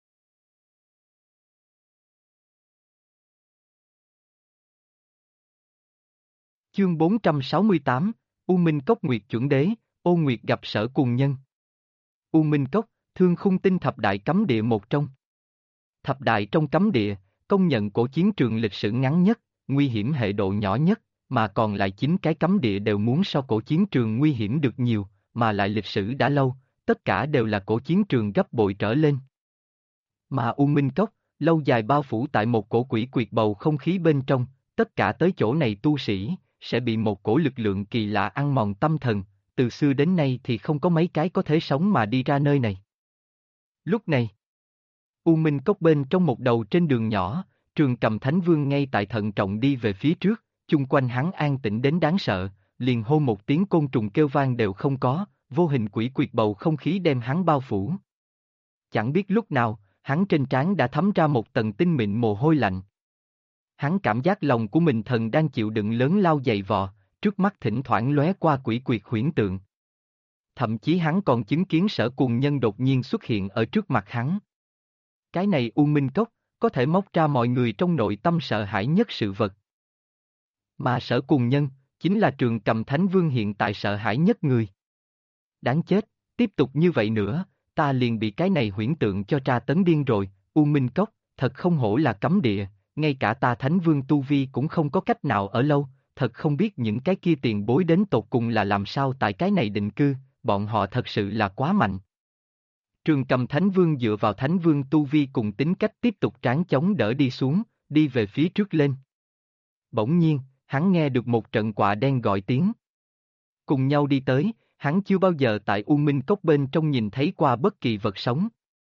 Chương 468, U Minh Cốc Nguyệt Chuẩn Đế, Ô Nguyệt gặp Sở Cùng Nhân. U Minh Cốc, Thương Khung Tinh thập đại cấm địa một trong. Thập đại trong cấm địa, công nhận cổ chiến trường lịch sử ngắn nhất, nguy hiểm hệ độ nhỏ nhất, mà còn lại 9 cái cấm địa đều muốn so cổ chiến trường nguy hiểm được nhiều, mà lại lịch sử đã lâu, tất cả đều là cổ chiến trường gấp bội trở lên. Mà U Minh Cốc, lâu dài bao phủ tại một cổ quỷ quyệt bầu không khí bên trong, tất cả tới chỗ này tu sĩ, sẽ bị một cổ lực lượng kỳ lạ ăn mòn tâm thần, từ xưa đến nay thì không có mấy cái có thể sống mà đi ra nơi này. Lúc này, U Minh Cốc bên trong một đầu trên đường nhỏ, Trường Cầm Thánh Vương ngay tại thận trọng đi về phía trước, chung quanh hắn an tĩnh đến đáng sợ, liền hô một tiếng côn trùng kêu vang đều không có, vô hình quỷ quyệt bầu không khí đem hắn bao phủ. Chẳng biết lúc nào, hắn trên trán đã thấm ra một tầng tinh mịn mồ hôi lạnh. Hắn cảm giác lòng của mình thần đang chịu đựng lớn lao dày vò, trước mắt thỉnh thoảng lóe qua quỷ quyệt huyễn tượng. Thậm chí hắn còn chứng kiến Sở Cùng Nhân đột nhiên xuất hiện ở trước mặt hắn. Cái này U Minh Cốc, có thể móc ra mọi người trong nội tâm sợ hãi nhất sự vật. Mà Sở Cùng Nhân, chính là Trường Cầm Thánh Vương hiện tại sợ hãi nhất người. Đáng chết, tiếp tục như vậy nữa, ta liền bị cái này huyễn tượng cho tra tấn điên rồi, U Minh Cốc, thật không hổ là cấm địa, ngay cả ta Thánh Vương Tu Vi cũng không có cách nào ở lâu, thật không biết những cái kia tiền bối đến tột cùng là làm sao tại cái này định cư, bọn họ thật sự là quá mạnh. Trường Cầm Thánh Vương dựa vào Thánh Vương tu vi cùng tính cách tiếp tục tráng chống đỡ đi xuống, đi về phía trước lên. Bỗng nhiên, hắn nghe được một trận quạ đen gọi tiếng. Cùng nhau đi tới, hắn chưa bao giờ tại U Minh Cốc bên trong nhìn thấy qua bất kỳ vật sống.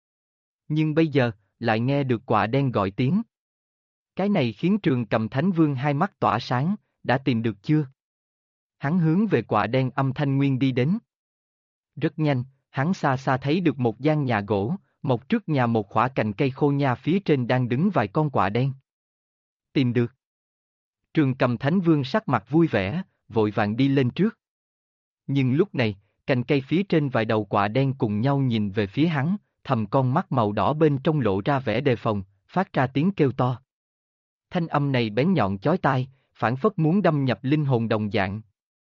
Nhưng bây giờ, lại nghe được quạ đen gọi tiếng. Cái này khiến Trường Cầm Thánh Vương hai mắt tỏa sáng, đã tìm được chưa? Hắn hướng về quạ đen âm thanh nguyên đi đến. Rất nhanh, hắn xa xa thấy được một gian nhà gỗ, một trước nhà một khỏa cành cây khô nha phía trên đang đứng vài con quạ đen. Tìm được. Trường Cầm Thánh Vương sắc mặt vui vẻ, vội vàng đi lên trước. Nhưng lúc này, cành cây phía trên vài đầu quạ đen cùng nhau nhìn về phía hắn, thầm con mắt màu đỏ bên trong lộ ra vẻ đề phòng, phát ra tiếng kêu to. Thanh âm này bén nhọn chói tai, phảng phất muốn đâm nhập linh hồn đồng dạng.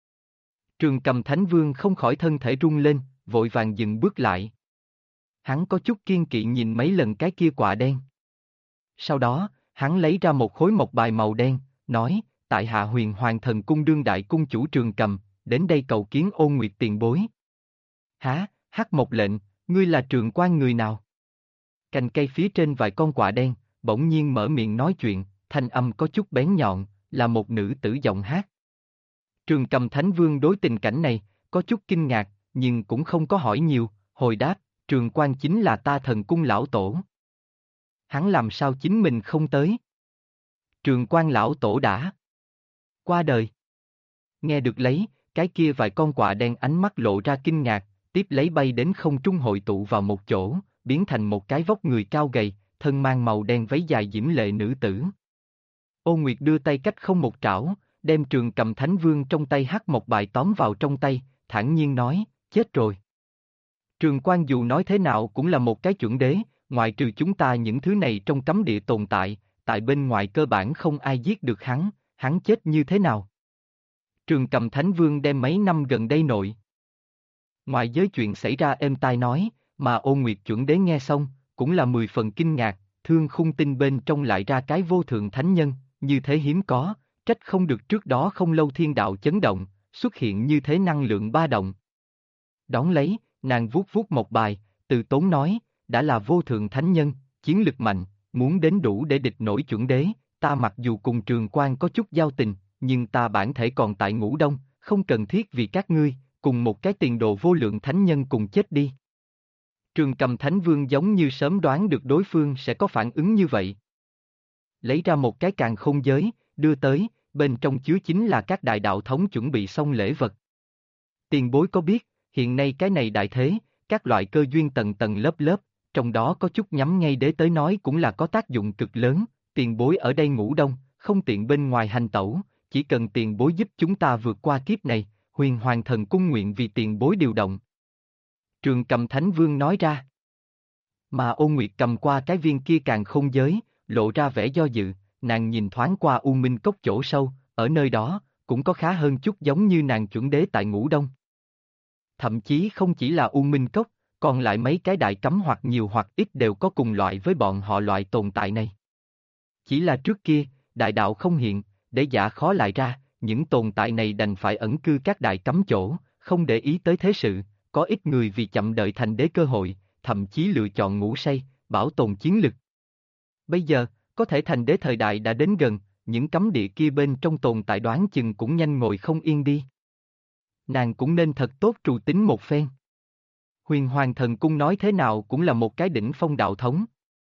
Trường Cầm Thánh Vương không khỏi thân thể rung lên, vội vàng dừng bước lại. Hắn có chút kiên kỵ nhìn mấy lần cái kia quạ đen. Sau đó, hắn lấy ra một khối mộc bài màu đen, nói, tại hạ Huyền Hoàng Thần Cung đương đại cung chủ Trường Cầm, đến đây cầu kiến Ôn Nguyệt tiền bối. Hả, Hắc Mộc lệnh, ngươi là Trường Quan người nào? Cành cây phía trên vài con quạ đen, bỗng nhiên mở miệng nói chuyện, thanh âm có chút bén nhọn, là một nữ tử giọng hát. Trường Cầm Thánh Vương đối tình cảnh này, có chút kinh ngạc, nhưng cũng không có hỏi nhiều, hồi đáp, Trường Quan chính là ta Thần Cung lão tổ. Hắn làm sao chính mình không tới? Trường Quan lão tổ đã qua đời. Nghe được lấy, cái kia vài con quạ đen ánh mắt lộ ra kinh ngạc, tiếp lấy bay đến không trung hội tụ vào một chỗ, biến thành một cái vóc người cao gầy, thân mang màu đen váy dài diễm lệ nữ tử. Ôn Nguyệt đưa tay cách không một trảo, đem Trường Cầm Thánh Vương trong tay hắc một bài tóm vào trong tay, thản nhiên nói, chết rồi. Trường Quan dù nói thế nào cũng là một cái chuẩn đế, ngoại trừ chúng ta những thứ này trong cấm địa tồn tại, tại bên ngoài cơ bản không ai giết được hắn chết như thế nào? Trường Cầm Thánh Vương đem mấy năm gần đây nội ngoại giới chuyện xảy ra êm tai nói, mà Ôn Nguyệt chuẩn đế nghe xong, cũng là 10 phần kinh ngạc, thương khung tinh bên trong lại ra cái vô thượng thánh nhân, như thế hiếm có, trách không được trước đó không lâu thiên đạo chấn động, xuất hiện như thế năng lượng ba động. Đón lấy, nàng vuốt vuốt một bài, từ tốn nói, đã là vô thượng thánh nhân, chiến lực mạnh, muốn đến đủ để địch nổi chuẩn đế, ta mặc dù cùng Trường Quan có chút giao tình, nhưng ta bản thể còn tại Ngũ Đông, không cần thiết vì các ngươi, cùng một cái tiền đồ vô lượng thánh nhân cùng chết đi. Trường Cầm Thánh Vương giống như sớm đoán được đối phương sẽ có phản ứng như vậy. Lấy ra một cái càn khôn giới, đưa tới, bên trong chứa chính là các đại đạo thống chuẩn bị xong lễ vật. Tiền bối có biết, hiện nay cái này đại thế, các loại cơ duyên tầng tầng lớp lớp, trong đó có chút nhắm ngay đế tới nói cũng là có tác dụng cực lớn, tiền bối ở đây Ngũ Đông, không tiện bên ngoài hành tẩu, chỉ cần tiền bối giúp chúng ta vượt qua kiếp này, Huyền Hoàng Thần Cung nguyện vì tiền bối điều động. Trường Cầm Thánh Vương nói ra. Mà Ôn Nguyệt cầm qua cái viên kia càng không giới, lộ ra vẻ do dự, nàng nhìn thoáng qua U Minh Cốc chỗ sâu, ở nơi đó, cũng có khá hơn chút giống như nàng chuẩn đế tại Ngũ Đông. Thậm chí không chỉ là U Minh Cốc, còn lại mấy cái đại cấm hoặc nhiều hoặc ít đều có cùng loại với bọn họ loại tồn tại này. Chỉ là trước kia, đại đạo không hiện, để giả khó lại ra, những tồn tại này đành phải ẩn cư các đại cấm chỗ, không để ý tới thế sự, có ít người vì chậm đợi thành đế cơ hội, thậm chí lựa chọn ngủ say, bảo tồn chiến lực. Bây giờ, có thể thành đế thời đại đã đến gần, những cấm địa kia bên trong tồn tại đoán chừng cũng nhanh ngồi không yên đi. Nàng cũng nên thật tốt trù tính một phen. Huyền Hoàng Thần Cung nói thế nào cũng là một cái đỉnh phong đạo thống.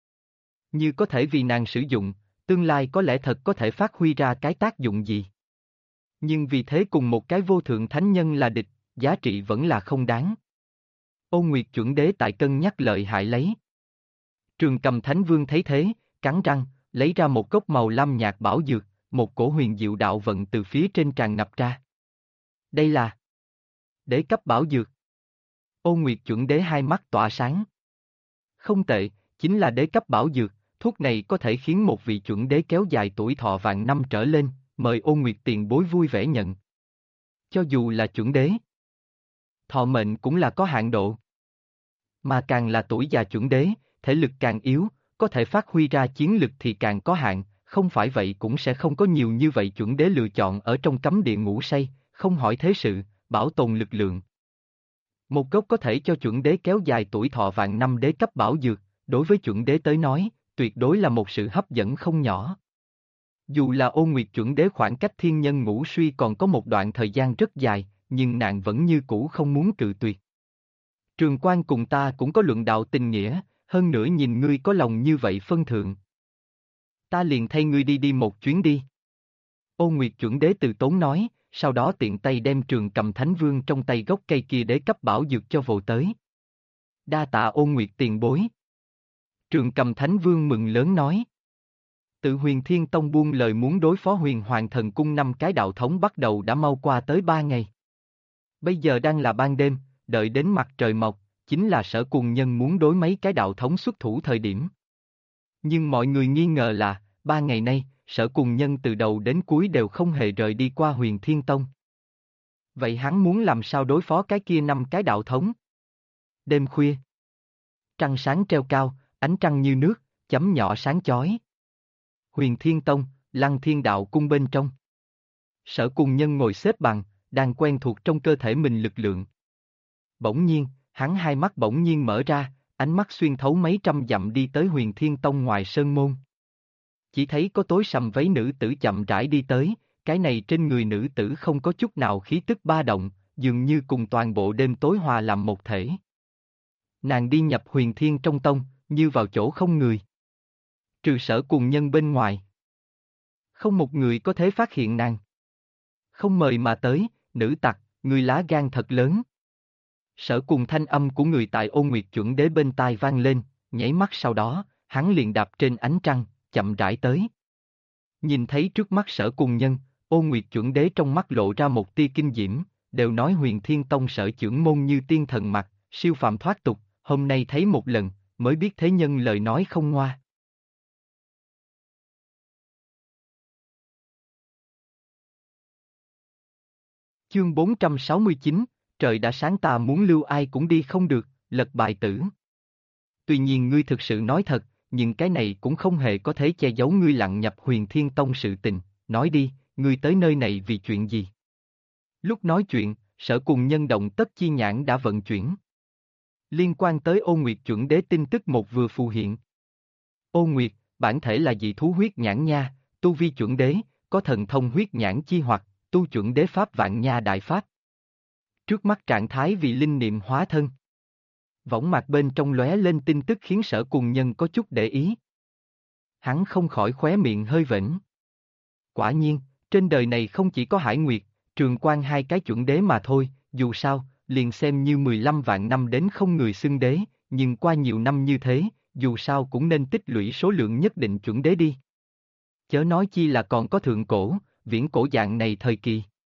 Như có thể vì nàng sử dụng, tương lai có lẽ thật có thể phát huy ra cái tác dụng gì. Nhưng vì thế cùng một cái vô thượng thánh nhân là địch, giá trị vẫn là không đáng. Ôn Nguyệt chuẩn đế tại cân nhắc lợi hại lấy. Trường Cầm Thánh Vương thấy thế, cắn răng, lấy ra một cốc màu lam nhạt bảo dược, một cổ huyền diệu đạo vận từ phía trên tràn ngập ra. Đây là đế cấp bảo dược. Ôn Nguyệt chuẩn đế hai mắt tỏa sáng. Không tệ, chính là đế cấp bảo dược, thuốc này có thể khiến một vị chuẩn đế kéo dài tuổi thọ vạn năm trở lên, mời Ôn Nguyệt tiền bối vui vẻ nhận. Cho dù là chuẩn đế, thọ mệnh cũng là có hạn độ. Mà càng là tuổi già chuẩn đế, thể lực càng yếu, có thể phát huy ra chiến lực thì càng có hạn, không phải vậy cũng sẽ không có nhiều như vậy chuẩn đế lựa chọn ở trong cấm địa ngủ say, không hỏi thế sự, bảo tồn lực lượng. Một gốc có thể cho chuẩn đế kéo dài tuổi thọ vạn năm đế cấp bảo dược, đối với chuẩn đế tới nói, tuyệt đối là một sự hấp dẫn không nhỏ. Dù là Ôn Nguyệt chuẩn đế khoảng cách thiên nhân ngũ suy còn có một đoạn thời gian rất dài, nhưng nàng vẫn như cũ không muốn cự tuyệt. Trường Quan cùng ta cũng có luận đạo tình nghĩa, hơn nữa nhìn ngươi có lòng như vậy phân thượng. Ta liền thay ngươi đi một chuyến đi. Ôn Nguyệt chuẩn đế từ tốn nói, sau đó tiện tay đem Trường Cầm Thánh Vương trong tay gốc cây kia đế cấp bảo dược cho vồ tới. Đa tạ Ôn Nguyệt tiền bối. Trường Cầm Thánh Vương mừng lớn nói. Tự Huyền Thiên Tông buông lời muốn đối phó Huyền Hoàng Thần Cung 5 cái đạo thống bắt đầu đã mau qua tới 3 ngày. Bây giờ đang là ban đêm, đợi đến mặt trời mọc, chính là Sở Cùng Nhân muốn đối mấy cái đạo thống xuất thủ thời điểm. Nhưng mọi người nghi ngờ là, 3 ngày nay, Sở Cùng Nhân từ đầu đến cuối đều không hề rời đi qua Huyền Thiên Tông. Vậy hắn muốn làm sao đối phó cái kia 5 cái đạo thống? Đêm khuya, trăng sáng treo cao, ánh trăng như nước, chấm nhỏ sáng chói. Huyền Thiên Tông, Lăng Thiên Đạo Cung bên trong. Sở Cùng Nhân ngồi xếp bằng, đang quen thuộc trong cơ thể mình lực lượng. Bỗng nhiên, hắn hai mắt bỗng nhiên mở ra, ánh mắt xuyên thấu mấy trăm dặm đi tới Huyền Thiên Tông ngoài sơn môn. Chỉ thấy có tối sầm váy nữ tử chậm rãi đi tới, cái này trên người nữ tử không có chút nào khí tức ba động, dường như cùng toàn bộ đêm tối hòa làm một thể. Nàng đi nhập Huyền Thiên trong tông, như vào chỗ không người. Trừ Sở Cùng Nhân bên ngoài. Không một người có thể phát hiện nàng. Không mời mà tới, nữ tặc, người lá gan thật lớn. Sở Cùng thanh âm của người tại Ôn Nguyệt chuẩn đế bên tai vang lên, nháy mắt sau đó, hắn liền đạp trên ánh trăng, chậm rãi tới. Nhìn thấy trước mắt Sở Cùng Nhân, Ôn Nguyệt chuẩn đế trong mắt lộ ra một tia kinh diễm, đều nói Huyền Thiên Tông Sở trưởng môn như tiên thần mặt, siêu phàm thoát tục, hôm nay thấy một lần, mới biết thế nhân lời nói không ngoa. Chương 469, trời đã sáng ta muốn lưu ai cũng đi không được, lật bài tử. Tuy nhiên ngươi thực sự nói thật, nhưng cái này cũng không hề có thể che giấu ngươi lặng nhập Huyền Thiên Tông sự tình, nói đi, ngươi tới nơi này vì chuyện gì? Lúc nói chuyện, Sở Cùng Nhân động tất chi nhãn đã vận chuyển. Liên quan tới Ôn Nguyệt chuẩn đế tin tức một vừa phù hiện. Ôn Nguyệt, bản thể là dị thú huyết nhãn nha, tu vi chuẩn đế, có thần thông huyết nhãn chi hoặc, tu chuẩn đế pháp vạn nha đại pháp. Trước mắt trạng thái vì linh niệm hóa thân. Võng mạc bên trong lóe lên tin tức khiến Sở Cùng Nhân có chút để ý. Hắn không khỏi khóe miệng hơi vểnh. Quả nhiên, trên đời này không chỉ có Hải Nguyệt, Trường Quan hai cái chuẩn đế mà thôi, dù sao, liền xem như 15 vạn năm đến không người xưng đế, nhưng qua nhiều năm như thế, dù sao cũng nên tích lũy số lượng nhất định chuẩn đế đi. Chớ nói chi là còn có thượng cổ, viễn cổ dạng này thời kỳ.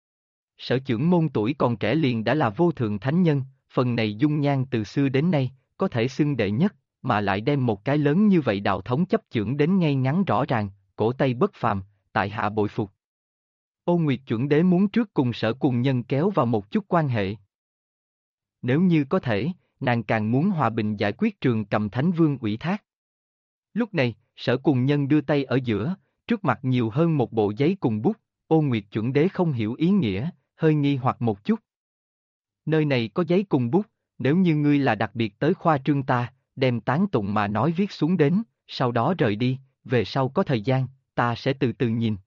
Sở trưởng môn tuổi còn trẻ liền đã là vô thượng thánh nhân, phần này dung nhan từ xưa đến nay, có thể xưng đệ nhất, mà lại đem một cái lớn như vậy đạo thống chấp chưởng đến ngay ngắn rõ ràng, cổ tay bất phàm, tại hạ bội phục. Ôn Nguyệt chuẩn đế muốn trước cùng Sở Cùng Nhân kéo vào một chút quan hệ. Nếu như có thể, nàng càng muốn hòa bình giải quyết Trường Cầm Thánh Vương ủy thác. Lúc này, Sở Cùng Nhân đưa tay ở giữa, trước mặt nhiều hơn một bộ giấy cùng bút, Ôn Nguyệt chuẩn đế không hiểu ý nghĩa, hơi nghi hoặc một chút. Nơi này có giấy cùng bút, nếu như ngươi là đặc biệt tới khoa trương ta, đem tán tụng mà nói viết xuống đến, sau đó rời đi, về sau có thời gian, ta sẽ từ từ nhìn.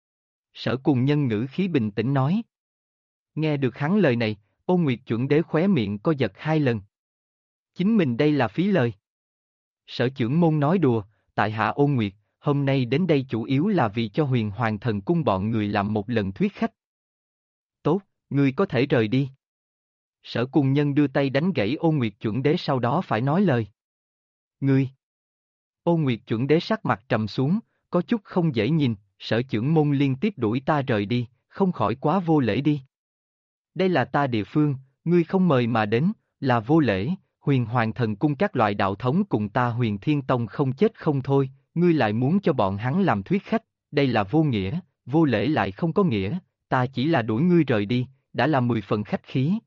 Sở Cùng Nhân ngữ khí bình tĩnh nói. Nghe được hắn lời này, Ôn Nguyệt chuẩn đế khóe miệng co giật 2 lần. Chính mình đây là phí lời. Sở trưởng môn nói đùa, tại hạ Ôn Nguyệt, hôm nay đến đây chủ yếu là vì cho Huyền Hoàng Thần Cung bọn người làm một lần thuyết khách. Tốt, ngươi có thể rời đi. Sở Cùng Nhân đưa tay đánh gãy Ôn Nguyệt chuẩn đế sau đó phải nói lời. Ngươi! Ôn Nguyệt chuẩn đế sắc mặt trầm xuống, có chút không dễ nhìn, sở trưởng môn liên tiếp đuổi ta rời đi, không khỏi quá vô lễ đi. Đây là ta địa phương, ngươi không mời mà đến, là vô lễ, Huyền Hoàng Thần Cung các loại đạo thống cùng ta Huyền Thiên Tông không chết không thôi, ngươi lại muốn cho bọn hắn làm thuyết khách, đây là vô nghĩa, vô lễ lại không có nghĩa, ta chỉ là đuổi ngươi rời đi, đã là 10 phần khách khí.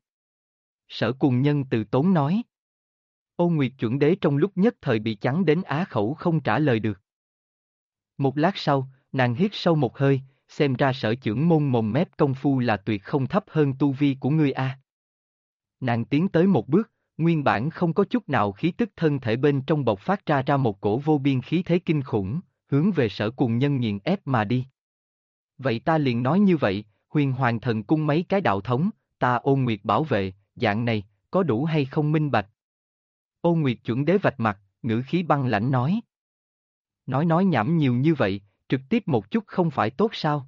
Sở Cùng Nhân từ tốn nói. Ôn Nguyệt chuẩn đế trong lúc nhất thời bị chắn đến á khẩu không trả lời được. Một lát sau, nàng hít sâu một hơi, xem ra sở trưởng môn mồm mép công phu là tuyệt không thấp hơn tu vi của ngươi a. Nàng tiến tới một bước, nguyên bản không có chút nào khí tức thân thể bên trong bộc phát ra một cổ vô biên khí thế kinh khủng, hướng về Sở Cùng Nhân nghiền ép mà đi. Vậy ta liền nói như vậy, Huyền Hoàng Thần Cung mấy cái đạo thống, ta Ôn Nguyệt bảo vệ, dạng này, có đủ hay không minh bạch? Ôn Nguyệt chuẩn đế vạch mặt, ngữ khí băng lãnh nói. Nói nhảm nhiều như vậy, trực tiếp một chút không phải tốt sao?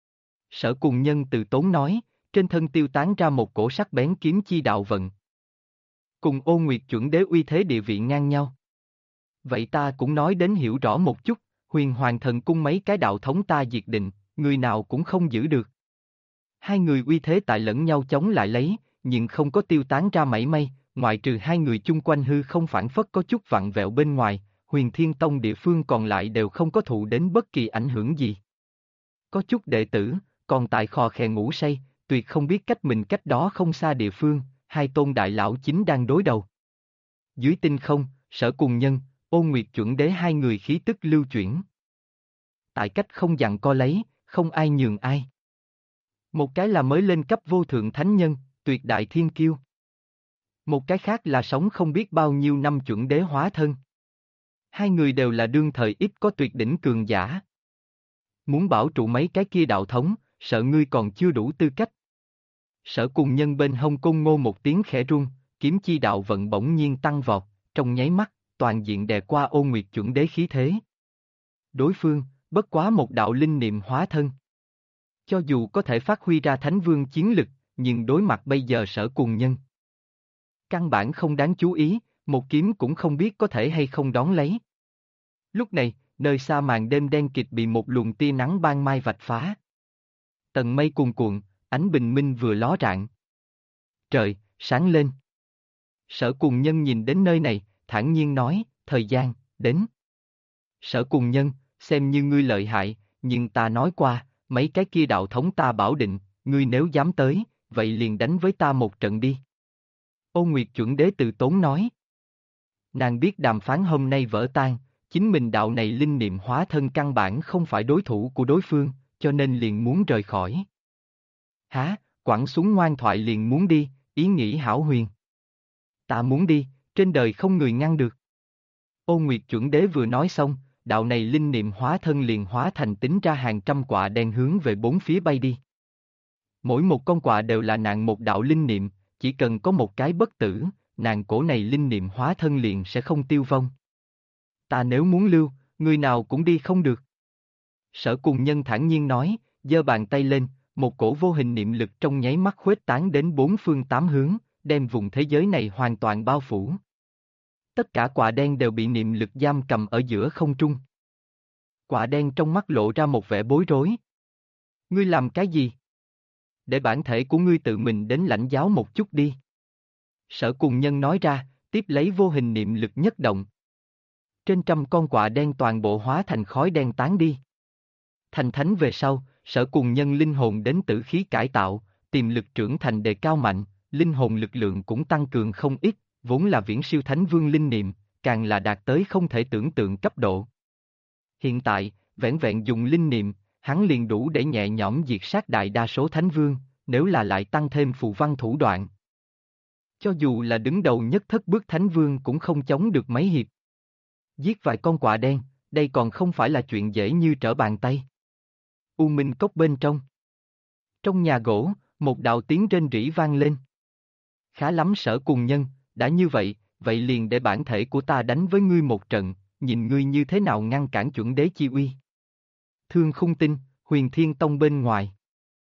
Sở Cùng Nhân từ tốn nói, trên thân tiêu tán ra một cổ sắc bén kiếm chi đạo vận. Cùng Ôn Nguyệt chuẩn đế uy thế địa vị ngang nhau. Vậy ta cũng nói đến hiểu rõ một chút, Huyền Hoàng Thần Cung mấy cái đạo thống ta diệt định, người nào cũng không giữ được. Hai người uy thế tại lẫn nhau chống lại lấy, nhưng không có tiêu tán ra mảy may, ngoại trừ hai người chung quanh hư không phản phất có chút vặn vẹo bên ngoài, Huyền Thiên Tông địa phương còn lại đều không có thụ đến bất kỳ ảnh hưởng gì. Có chút đệ tử, còn tại khò khè ngủ say, tuyệt không biết cách mình cách đó không xa địa phương, hai tôn đại lão chính đang đối đầu. Dưới tinh không, Sở Cùng Nhân, Ôn Nguyệt chuẩn đế hai người khí tức lưu chuyển. Tại cách không giằng co lấy, không ai nhường ai. Một cái là mới lên cấp vô thượng thánh nhân, tuyệt đại thiên kiêu. Một cái khác là sống không biết bao nhiêu năm chuẩn đế hóa thân. Hai người đều là đương thời ít có tuyệt đỉnh cường giả. Muốn bảo trụ mấy cái kia đạo thống, sợ ngươi còn chưa đủ tư cách. Sở Cùng Nhân bên hông côn ngô một tiếng khẽ rung, kiếm chi đạo vận bỗng nhiên tăng vọt, trong nháy mắt, toàn diện đè qua Ôn Nguyệt chuẩn đế khí thế. Đối phương, bất quá một đạo linh niệm hóa thân. Cho dù có thể phát huy ra thánh vương chiến lực, nhưng đối mặt bây giờ Sở Cùng Nhân. Căn bản không đáng chú ý, một kiếm cũng không biết có thể hay không đón lấy. Lúc này, nơi xa màn đêm đen kịt bị một luồng tia nắng ban mai vạch phá. Tầng mây cuồn cuộn, ánh bình minh vừa ló rạng. Trời, sáng lên. Sở Cùng Nhân nhìn đến nơi này, thản nhiên nói, thời gian, đến. Sở Cùng Nhân, xem như ngươi lợi hại, nhưng ta nói qua, mấy cái kia đạo thống ta bảo định, ngươi nếu dám tới, vậy liền đánh với ta một trận đi. Ôn Nguyệt chuẩn đế từ tốn nói. Nàng biết đàm phán hôm nay vỡ tan, chính mình đạo này linh niệm hóa thân căn bản không phải đối thủ của đối phương, cho nên liền muốn rời khỏi. Hả, quẳng xuống ngoan thoại liền muốn đi, ý nghĩ hão huyền. Ta muốn đi, trên đời không người ngăn được. Ôn Nguyệt chuẩn đế vừa nói xong, đạo này linh niệm hóa thân liền hóa thành tính ra hàng trăm quạ đen hướng về bốn phía bay đi. Mỗi một con quạ đều là nàng một đạo linh niệm, chỉ cần có một cái bất tử, nàng cổ này linh niệm hóa thân liền sẽ không tiêu vong. Ta nếu muốn lưu, người nào cũng đi không được. Sở Cùng Nhân thản nhiên nói, giơ bàn tay lên, một cổ vô hình niệm lực trong nháy mắt khuếch tán đến bốn phương tám hướng, đem vùng thế giới này hoàn toàn bao phủ. Tất cả quả đen đều bị niệm lực giam cầm ở giữa không trung. Quả đen trong mắt lộ ra một vẻ bối rối. Ngươi làm cái gì? Để bản thể của ngươi tự mình đến lãnh giáo một chút đi. Sở Cùng Nhân nói ra, tiếp lấy vô hình niệm lực nhất động. Trên trăm con quạ đen toàn bộ hóa thành khói đen tán đi. Thành thánh về sau, Sở Cùng Nhân linh hồn đến tử khí cải tạo, tiềm lực trưởng thành đề cao mạnh, linh hồn lực lượng cũng tăng cường không ít, vốn là viễn siêu thánh vương linh niệm, càng là đạt tới không thể tưởng tượng cấp độ. Hiện tại, vẻn vẹn dùng linh niệm, hắn liền đủ để nhẹ nhõm diệt sát đại đa số thánh vương, nếu là lại tăng thêm phù văn thủ đoạn. Cho dù là đứng đầu nhất thất bước thánh vương cũng không chống được mấy hiệp. Giết vài con quạ đen, đây còn không phải là chuyện dễ như trở bàn tay. U Minh Cốc bên trong. Trong nhà gỗ, một đạo tiếng rên rỉ vang lên. Khá lắm Sở Cùng Nhân, đã như vậy, vậy liền để bản thể của ta đánh với ngươi một trận, nhìn ngươi như thế nào ngăn cản chuẩn đế chi uy. Thương Khung Tinh, Huyền Thiên Tông bên ngoài.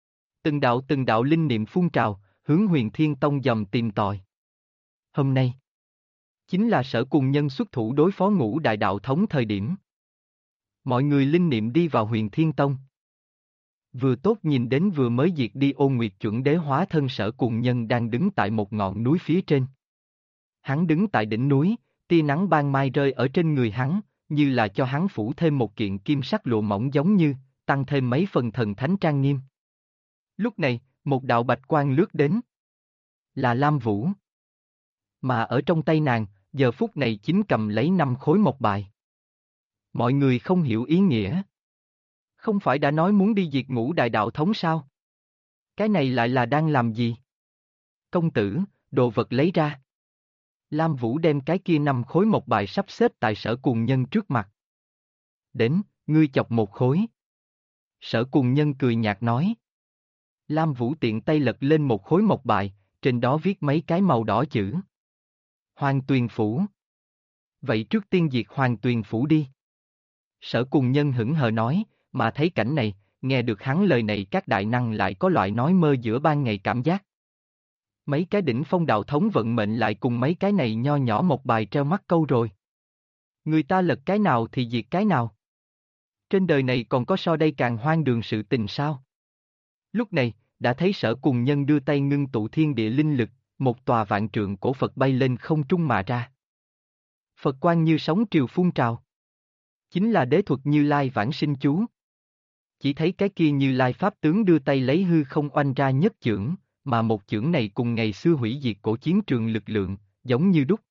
Từng đạo linh niệm phun trào, hướng Huyền Thiên Tông dầm tìm tòi. Hôm nay, chính là Sở Cùng Nhân xuất thủ đối phó Ngũ Đại Đạo Thống thời điểm. Mọi người linh niệm đi vào Huyền Thiên Tông. Vừa tốt nhìn đến vừa mới diệt đi Ôn Nguyệt chuẩn đế hóa thân Sở Cùng Nhân đang đứng tại một ngọn núi phía trên. Hắn đứng tại đỉnh núi, tia nắng ban mai rơi ở trên người hắn, như là cho hắn phủ thêm một kiện kim sắc lụa mỏng giống như, tăng thêm mấy phần thần thánh trang nghiêm. Lúc này, một đạo bạch quang lướt đến. Là Lam Vũ. Mà ở trong tay nàng, giờ phút này chính cầm lấy 5 khối mộc bài. Mọi người không hiểu ý nghĩa. Không phải đã nói muốn đi diệt Ngũ Đại Đạo Thống sao? Cái này lại là đang làm gì? Công tử, đồ vật lấy ra. Lam Vũ đem cái kia 5 khối mộc bài sắp xếp tại Sở Cùng Nhân trước mặt. Đến, ngươi chọc một khối. Sở Cùng Nhân cười nhạt nói. Lam Vũ tiện tay lật lên một khối mộc bài, trên đó viết mấy cái màu đỏ chữ. Hoàng Tuyền Phủ. Vậy trước tiên diệt Hoàng Tuyền Phủ đi. Sở Cùng Nhân hững hờ nói, mà thấy cảnh này, nghe được hắn lời này các đại năng lại có loại nói mơ giữa ban ngày cảm giác. Mấy cái đỉnh phong đạo thống vận mệnh lại cùng mấy cái này nho nhỏ một bài treo mắt câu rồi. Người ta lật cái nào thì diệt cái nào. Trên đời này còn có so đây càng hoang đường sự tình sao? Lúc này, đã thấy Sở Cùng Nhân đưa tay ngưng tụ thiên địa linh lực, một tòa vạn trượng cổ Phật bay lên không trung mà ra. Phật quang như sóng triều phun trào. Chính là đế thuật Như Lai vãng sinh chú. Chỉ thấy cái kia Như Lai Pháp tướng đưa tay lấy hư không oanh ra nhất chưởng, mà một chưởng này cùng ngày xưa hủy diệt cổ chiến trường lực lượng, giống như đúc.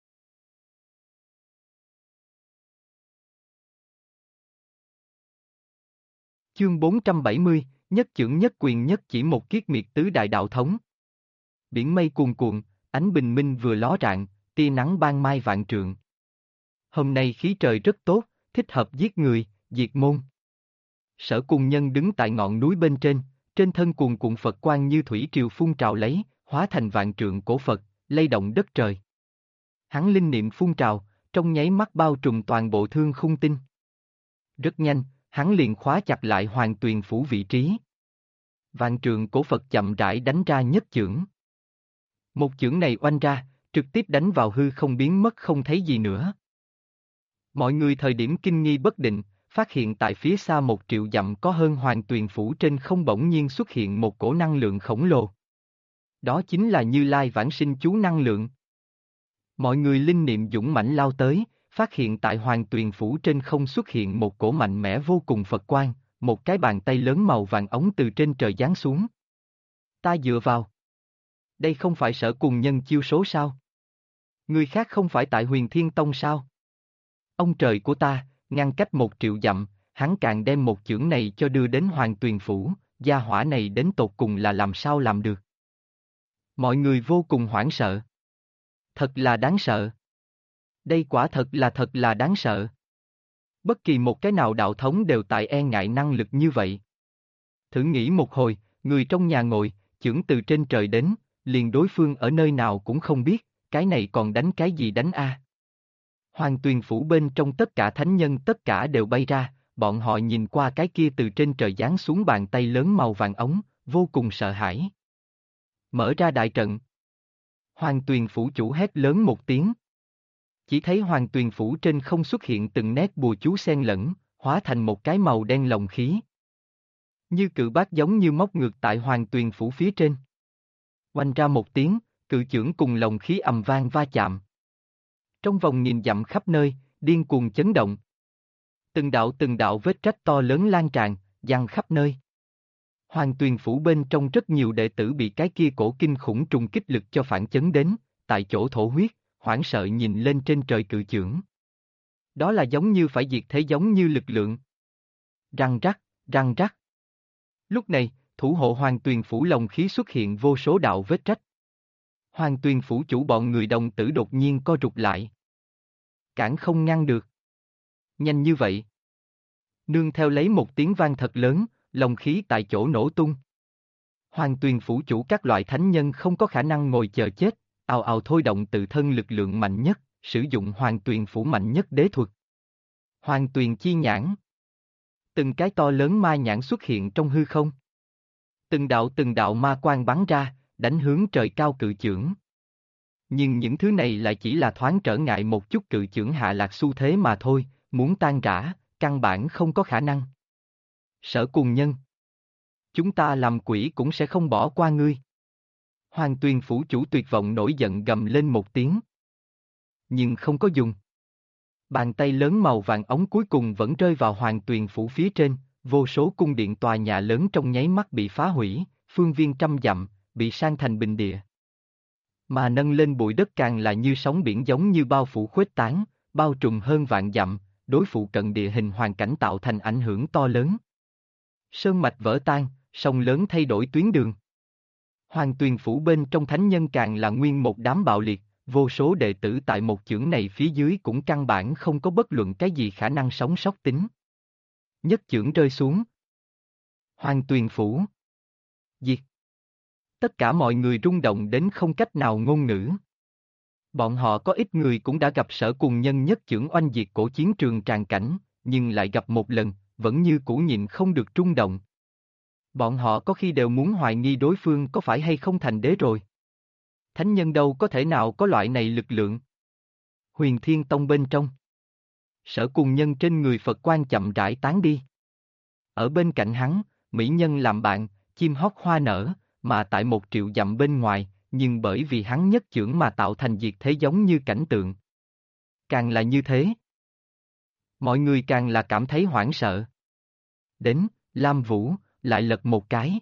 Chương 470, nhất chưởng nhất quyền nhất chỉ một kiết miệt tứ đại đạo thống. Biển mây cuồn cuộn, ánh bình minh vừa ló rạng, tia nắng ban mai vạn trượng. Hôm nay khí trời rất tốt, thích hợp giết người, diệt môn. Sở Cùng Nhân đứng tại ngọn núi bên trên thân cuồn cuộn Phật quang như thủy triều phun trào lấy, hóa thành vạn trượng cổ Phật, lay động đất trời. Hắn linh niệm phun trào, trong nháy mắt bao trùm toàn bộ thương khung tinh. Rất nhanh, hắn liền khóa chặt lại Hoàng Tuyền Phủ vị trí. Vạn trượng cổ Phật chậm rãi đánh ra nhất chưởng. Một chưởng này oanh ra, trực tiếp đánh vào hư không biến mất không thấy gì nữa. Mọi người thời điểm kinh nghi bất định, phát hiện tại phía xa 1 triệu dặm có hơn Hoàng Tuyền Phủ trên không bỗng nhiên xuất hiện một cổ năng lượng khổng lồ. Đó chính là Như Lai vãng sinh chú năng lượng. Mọi người linh niệm dũng mãnh lao tới, phát hiện tại Hoàng Tuyền Phủ trên không xuất hiện một cổ mạnh mẽ vô cùng Phật quang, một cái bàn tay lớn màu vàng ống từ trên trời giáng xuống. Ta dựa vào. Đây không phải Sở Cùng Nhân chiêu số sao? Người khác không phải tại Huyền Thiên Tông sao? Ông trời của ta, ngăn cách 1 triệu dặm, hắn càng đem một chưởng này cho đưa đến Hoàng Tuyền Phủ, gia hỏa này đến tột cùng là làm sao làm được. Mọi người vô cùng hoảng sợ. Thật là đáng sợ. Đây quả thật là đáng sợ. Bất kỳ một cái nào đạo thống đều tại e ngại năng lực như vậy. Thử nghĩ một hồi, người trong nhà ngồi, chưởng từ trên trời đến, liền đối phương ở nơi nào cũng không biết, cái này còn đánh cái gì đánh a? Hoàng Tuyền Phủ bên trong tất cả thánh nhân tất cả đều bay ra, bọn họ nhìn qua cái kia từ trên trời giáng xuống bàn tay lớn màu vàng ống, vô cùng sợ hãi. Mở ra đại trận. Hoàng Tuyền Phủ chủ hét lớn một tiếng. Chỉ thấy Hoàng Tuyền Phủ trên không xuất hiện từng nét bùa chú xen lẫn, hóa thành một cái màu đen lồng khí. Như cự bác giống như móc ngược tại Hoàng Tuyền Phủ phía trên. Oanh ra một tiếng, cự chưởng cùng lồng khí ầm vang va chạm. Trong vòng nghìn dặm khắp nơi, điên cuồng chấn động. Từng đạo vết rách to lớn lan tràn, giăng khắp nơi. Hoàng Tuyền Phủ bên trong rất nhiều đệ tử bị cái kia cổ kinh khủng trùng kích lực cho phản chấn đến, tại chỗ thổ huyết, hoảng sợ nhìn lên trên trời cự chưởng. Đó là giống như phải diệt thế giống như lực lượng. Răng rắc, răng rắc. Lúc này, thủ hộ Hoàng Tuyền Phủ lồng khí xuất hiện vô số đạo vết rách. Hoàng Tuyền Phủ chủ bọn người đồng tử đột nhiên co rụt lại. Cản không ngăn được. Nhanh như vậy. Nương theo lấy một tiếng vang thật lớn, lồng khí tại chỗ nổ tung. Hoàng Tuyền Phủ chủ các loại thánh nhân không có khả năng ngồi chờ chết, ào ào thôi động tự thân lực lượng mạnh nhất, sử dụng Hoàng Tuyền Phủ mạnh nhất đế thuật. Hoàng Tuyền chi nhãn. Từng cái to lớn ma nhãn xuất hiện trong hư không. Từng đạo ma quang bắn ra, đánh hướng trời cao cự chưởng. Nhưng những thứ này lại chỉ là thoáng trở ngại một chút cự chưởng hạ lạc xu thế mà thôi, muốn tan rã, căn bản không có khả năng. Sở Cùng Nhân. Chúng ta làm quỷ cũng sẽ không bỏ qua ngươi. Hoàng Tuyền Phủ chủ tuyệt vọng nổi giận gầm lên một tiếng. Nhưng không có dùng. Bàn tay lớn màu vàng ống cuối cùng vẫn rơi vào Hoàng Tuyền Phủ phía trên, vô số cung điện tòa nhà lớn trong nháy mắt bị phá hủy, phương viên trăm dặm, bị san thành bình địa. Mà nâng lên bụi đất càng là như sóng biển giống như bao phủ khuếch tán, bao trùm hơn vạn dặm, đối phụ cận địa hình hoàn cảnh tạo thành ảnh hưởng to lớn. Sơn mạch vỡ tan, sông lớn thay đổi tuyến đường. Hoàng Tuyền Phủ bên trong thánh nhân càng là nguyên một đám bạo liệt, vô số đệ tử tại một chưởng này phía dưới cũng căn bản không có bất luận cái gì khả năng sống sót tính. Nhất chưởng rơi xuống. Hoàng Tuyền Phủ. Diệt. Tất cả mọi người rung động đến không cách nào ngôn ngữ. Bọn họ có ít người cũng đã gặp Sở Cùng Nhân nhất chưởng oanh diệt cổ chiến trường tràn cảnh, nhưng lại gặp một lần, vẫn như cũ nhịn không được rung động. Bọn họ có khi đều muốn hoài nghi đối phương có phải hay không thành đế rồi. Thánh nhân đâu có thể nào có loại này lực lượng. Huyền Thiên Tông bên trong. Sở Cùng Nhân trên người Phật quan chậm rãi tán đi. Ở bên cạnh hắn, mỹ nhân làm bạn, chim hót hoa nở, mà tại 1 triệu dặm bên ngoài, nhưng bởi vì hắn nhất chưởng mà tạo thành diệt thế giống như cảnh tượng. Càng là như thế, mọi người càng là cảm thấy hoảng sợ. Đến, Lam Vũ, lại lật một cái.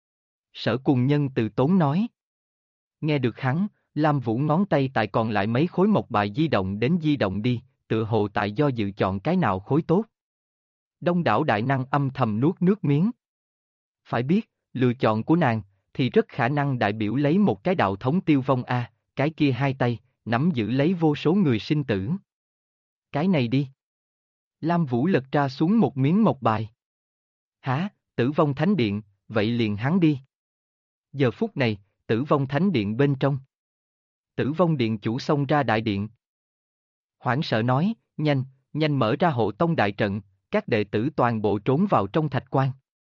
Sở Cùng Nhân từ tốn nói. Nghe được hắn, Lam Vũ ngón tay tại còn lại mấy khối mộc bài di động đi, tựa hồ tại do dự chọn cái nào khối tốt. Đông đảo đại năng âm thầm nuốt nước miếng. Phải biết, lựa chọn của nàng, thì rất khả năng đại biểu lấy một cái đạo thống tiêu vong a, cái kia hai tay, nắm giữ lấy vô số người sinh tử. Cái này đi. Lam Vũ lật ra xuống một miếng mộc bài. Hả, Tử Vong Thánh Điện, vậy liền hắn đi. Giờ phút này, Tử Vong Thánh Điện bên trong. Tử Vong Điện chủ xông ra đại điện. Hoảng sợ nói, nhanh, nhanh mở ra hộ tông đại trận, các đệ tử toàn bộ trốn vào trong thạch quan.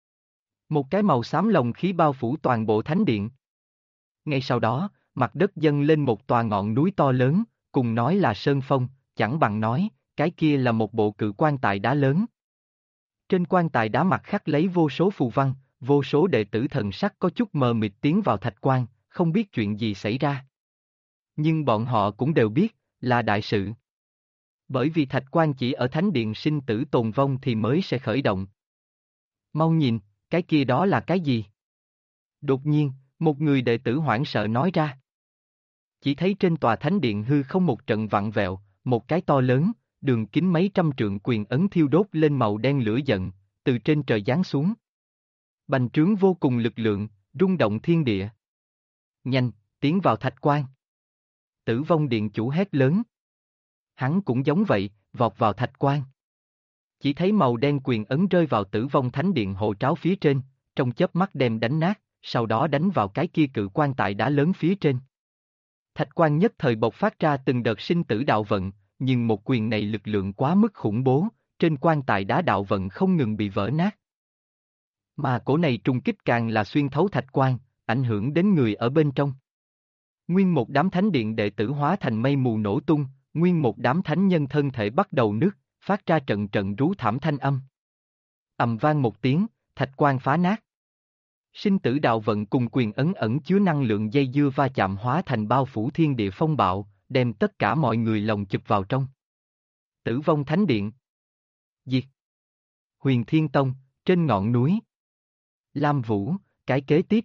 Một cái màu xám lồng khí bao phủ toàn bộ thánh điện. Ngay sau đó, mặt đất dâng lên một tòa ngọn núi to lớn, cùng nói là sơn phong, chẳng bằng nói, cái kia là một bộ cự quan tài đá lớn. Trên quan tài đá mặt khắc lấy vô số phù văn, vô số đệ tử thần sắc có chút mờ mịt tiến vào thạch quan, không biết chuyện gì xảy ra. Nhưng bọn họ cũng đều biết, là đại sự. Bởi vì thạch quan chỉ ở thánh điện sinh tử tồn vong thì mới sẽ khởi động. Mau nhìn, cái kia đó là cái gì? Đột nhiên, một người đệ tử hoảng sợ nói ra. Chỉ thấy trên tòa thánh điện hư không một trận vặn vẹo, một cái to lớn, đường kính mấy trăm trượng quyền ấn thiêu đốt lên màu đen lửa giận, từ trên trời giáng xuống. Bành trướng vô cùng lực lượng, rung động thiên địa. Nhanh, tiến vào thạch quan. Tử Vong Điện chủ hét lớn. Hắn cũng giống vậy, vọt vào thạch quan. Chỉ thấy màu đen quyền ấn rơi vào Tử Vong Thánh Điện hộ tráo phía trên, trong chớp mắt đem đánh nát, sau đó đánh vào cái kia cự quan tại đá lớn phía trên. Thạch quan nhất thời bộc phát ra từng đợt sinh tử đạo vận, nhưng một quyền này lực lượng quá mức khủng bố, trên quan tài đá đạo vận không ngừng bị vỡ nát. Mà cổ này trùng kích càng là xuyên thấu thạch quan, ảnh hưởng đến người ở bên trong. Nguyên một đám thánh điện đệ tử hóa thành mây mù nổ tung, nguyên một đám thánh nhân thân thể bắt đầu nứt, phát ra trận trận rú thảm thanh âm. Ầm vang một tiếng, thạch quan phá nát. Sinh tử đạo vận cùng quyền ấn ẩn chứa năng lượng dây dưa va chạm hóa thành bao phủ thiên địa phong bạo, đem tất cả mọi người lồng chụp vào trong. Tử Vong Thánh Điện. Diệt. Huyền Thiên Tông, trên ngọn núi. Lam Vũ, cái kế tiếp.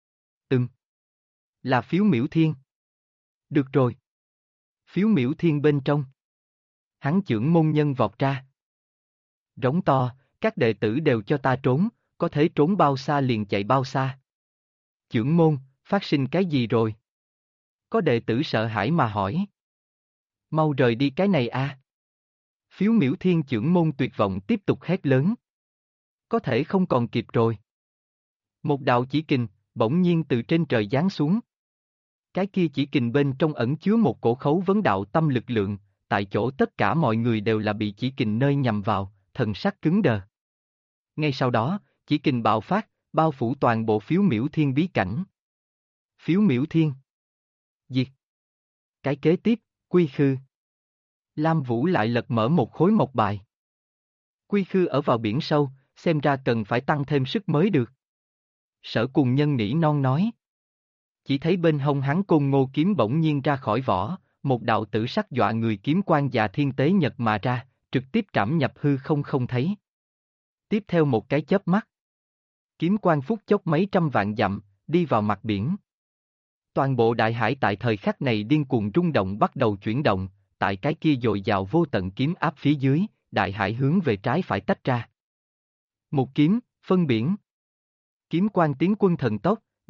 Là Phiếu Miểu Thiên. Được rồi. Phiếu Miểu Thiên bên trong. Hắn chưởng môn nhân vọt ra. Rống to, các đệ tử đều cho ta trốn, có thể trốn bao xa liền chạy bao xa. Chưởng môn, phát sinh cái gì rồi? Có đệ tử sợ hãi mà hỏi. Mau rời đi cái này a. Phiếu Miểu Thiên chưởng môn tuyệt vọng tiếp tục hét lớn. Có thể không còn kịp rồi. Một đạo chỉ kình, bỗng nhiên từ trên trời giáng xuống. Cái kia chỉ kình bên trong ẩn chứa một cổ khấu vấn đạo tâm lực lượng, tại chỗ tất cả mọi người đều là bị chỉ kình nơi nhằm vào, thần sắc cứng đờ. Ngay sau đó, chỉ kình bạo phát, bao phủ toàn bộ Phiếu Miểu Thiên bí cảnh. Phiếu Miểu Thiên. Diệt. Cái kế tiếp, Quy Khư. Lam Vũ lại lật mở một khối mộc bài. Quy Khư ở vào biển sâu, xem ra cần phải tăng thêm sức mới được. Sở Cùng Nhân nỉ non nói. Chỉ thấy bên hông hắn côn ngô kiếm bỗng nhiên ra khỏi vỏ, một đạo tử sắc dọa người kiếm quang già thiên tế nhật mà ra, trực tiếp trảm nhập hư không không thấy. Tiếp theo một cái chớp mắt. Kiếm quang phút chốc mấy trăm vạn dặm, đi vào mặt biển. Toàn bộ đại hải tại thời khắc này điên cuồng rung động bắt đầu chuyển động, tại cái kia dồi dào vô tận kiếm áp phía dưới, đại hải hướng về trái phải tách ra. Một kiếm, phân biển. Kiếm quang tiến quân thần tốc,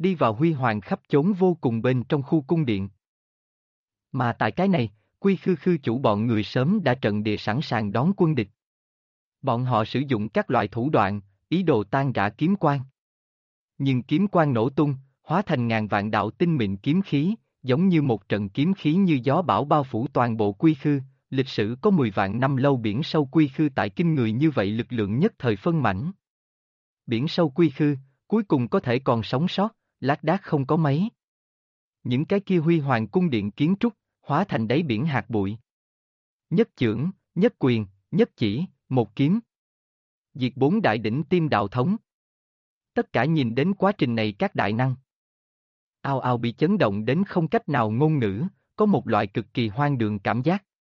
đi vào huy hoàng khắp chốn vô cùng bên trong khu cung điện. Mà tại cái này, Quy Khư Khư chủ bọn người sớm đã trận địa sẵn sàng đón quân địch. Bọn họ sử dụng các loại thủ đoạn, ý đồ tan rã kiếm quang. Nhưng kiếm quang nổ tung, hóa thành ngàn vạn đạo tinh mịn kiếm khí, giống như một trận kiếm khí như gió bão bao phủ toàn bộ Quy Khư. Lịch sử có 10 vạn năm lâu biển sâu Quy Khư tại kinh người như vậy lực lượng nhất thời phân mảnh. Biển sâu Quy Khư, cuối cùng có thể còn sống sót, lác đác không có mấy. Những cái kia huy hoàng cung điện kiến trúc, hóa thành đáy biển hạt bụi. Nhất chưởng, nhất quyền, nhất chỉ, một kiếm. Diệt 4 đại đỉnh Tiêm đạo thống. Tất cả nhìn đến quá trình này các đại năng. Ao ao bị chấn động đến không cách nào ngôn ngữ, có một loại cực kỳ hoang đường cảm giác.